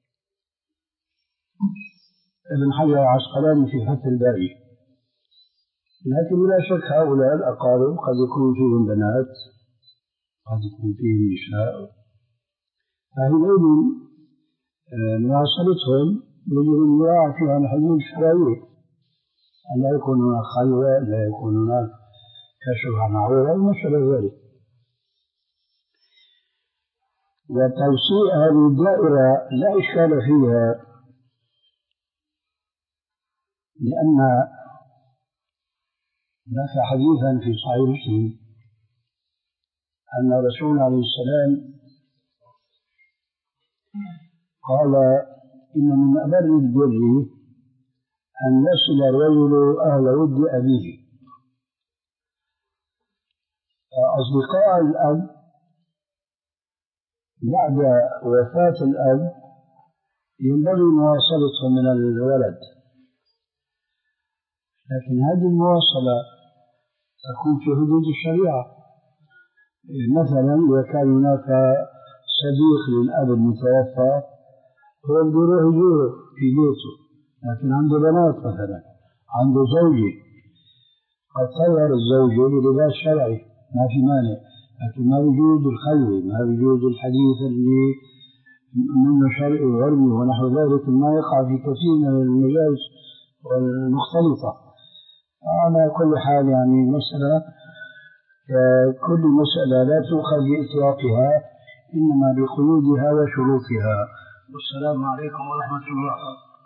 ابن حجر العسقلاني في فتح الباري. لكن لا شك هؤلاء الأقارب قد يكون فيهم بنات، قد يكون فيهم نساء، فحينئذ مواصلتهم يجب أن يراعى فيها الحدود الشرعية، أن لا يكون هناك خلوة، لا يكون هناك كشف عن عورة وما شابه ذلك. وتوسيع هذه الدائرة لا إشكال فيها، لأن هناك حديثا في صحيح مسلم أن الرسول عليه السلام قال: إن من أبر البر أن يصل الرجل أهل ود أبيه. أصدقاء الأب بعد وفاة الأب ينبغي مواصلتهم من الولد، لكن هذه المواصلة تكون في حدود الشريعة. مثلا إذا كان هناك صديق للأب المتوفى هو بده يروح يزوره في بيته، لكن عنده بنات مثلا، عنده زوجة، قد خير الزوجة بلباس شرعي ما في مانع، لكن ما بيجوز الخلوة، ما بيجوز الحديث اللي منه شرعي وغربي ونحو ذلك ما يقع في كثير من المجالس المختلطة. على كل حال يعني المسألة كل مسألة لا تؤخذ بإطلاقها إنما بقيودها وشروطها. والسلام عليكم ورحمة الله.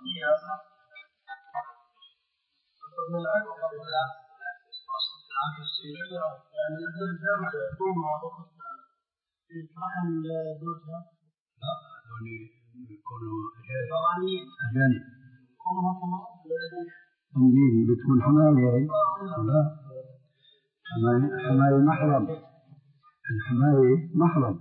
لا هذول يكونوا أجانب تنظيم بتكون حماية. لا حماية حماية محرم. الحماية محرم.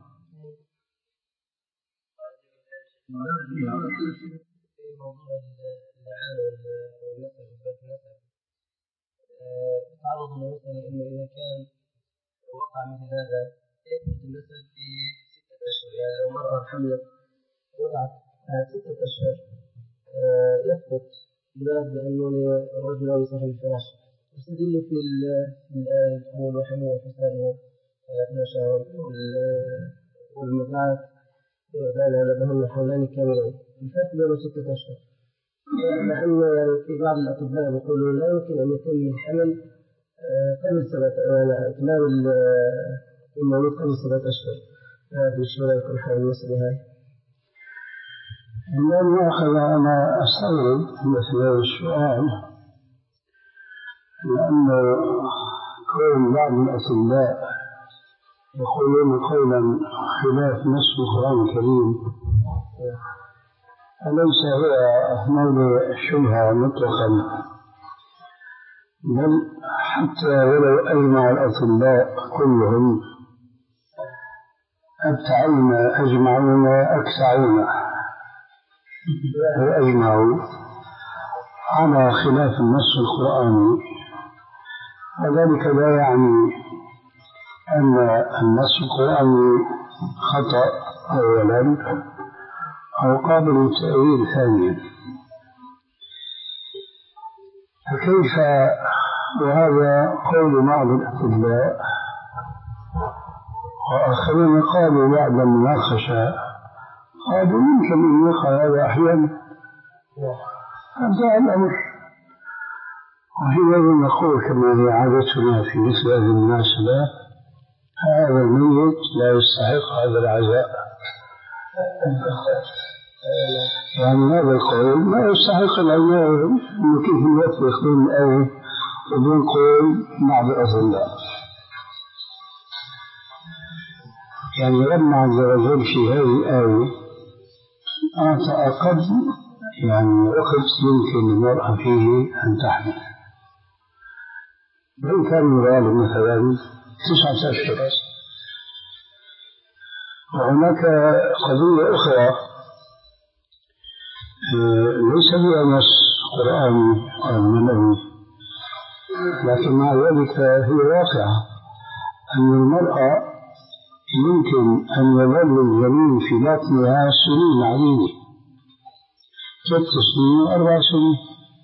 تعرضنا مثلا انه اذا كان وقع مثل هذا يثبت النسب في ستة اشهر، يعني لو مرأة حملت وقعت ستة اشهر يثبت بلاد بانه الرجل لا يصح الفراش. يستدل في الآية يقول وحمل وفساده ثلاثين شهرا والمرأة يغزال هذا لهن حولان كاملين. الفرق بين ستة اشهر مع أنه يعني في بعض الأطباء يقولون لا يمكن أن يتم الحمل قبل سبعة يعني إتمام المولود قبل سبعة أشهر. هذا الشيء لا يكون حول المسألة هاي. لم يأخذ أنا أستغرب مثل هذا السؤال، لأن كون بعض الأطباء يقولون قولا خلاف نص القرآن الكريم أليس هو موضوع الشبهة مطلقا، بل حتى ولو أجمع الأطباء كلهم أبتعون أجمعون أكثعون وأجمعوا على خلاف النص القرآني، وذلك لا يعني أن النص القرآني خطأ أولا أو قابل للتأويل ثانيا. فكيف وهذا قول بعض الأطباء، وآخرين قالوا بعد المناقشة قالوا يمكن أن يقع هذا أحيانا. هذا الأمر وحينئذ نقول كما هي عادتنا في مثل هذه المناسبة هذا الميت لا يستحق هذا العزاء. يعني هذا القول ما يستحق العزاء، إنه كيف يوفق بين الآية وبين قول بعض الأطباء. يعني ربنا عز وجل في هذه الآية أعطى أقل يعني وقت يمكن للمرأة فيه أن تحمل، وإن كان الغالب مثلا تسعة أشهر. وهناك قضية أخرى ليس بها نص قرآني أو منوي، لكن مع ذلك هي واقعة، أن المرأة يمكن أن يظل الجنين في بطنها سنين عديدة، ست سنين وأربع سنين،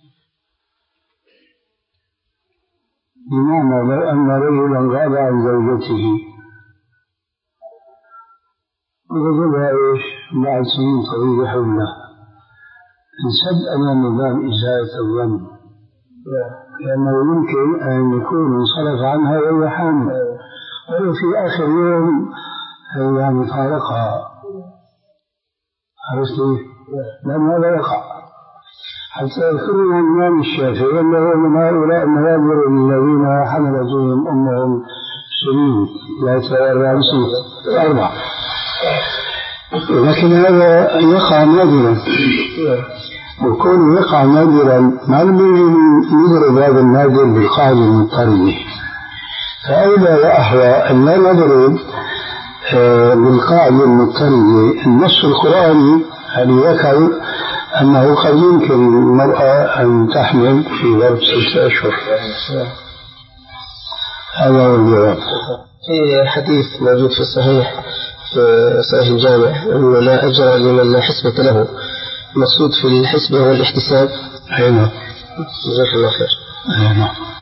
بمعنى لو أن رجلا غاب عن زوجته وجدها إيش بعد سنين طويلة حولة انسد أمام نظام إزالة الظن، لأنه يمكن أن يكون انصرف عنها وهي حامل، ولو في آخر يوم يعني فارقها. عرفتي؟ لأن هذا يقع. حتى يذكرنا الإمام الشافعي أنه من هؤلاء النوادر الذين حملتهم أمهم سنين لا يتوارى عن سنين أربع، لكن هذا يقع نادرا، وكون يقع نادرا ما لم يضرب هذا النادر بالقاعدة المضطردة. فأولى وأحوى أن لا نضرب بالقاعدة المضطردة النص القرآني الذي ذكر أنه قد يمكن للمرأة أن تحمل في ظرف ستة أشهر. هذا هو الجواب. في حديث موجود في الصحيح في صحيح الجامع أنه لا أجر لمن لا حسبة له، مقصود في الحسبة والاحتساب. أيوة. جزاك الله خير. أيوة.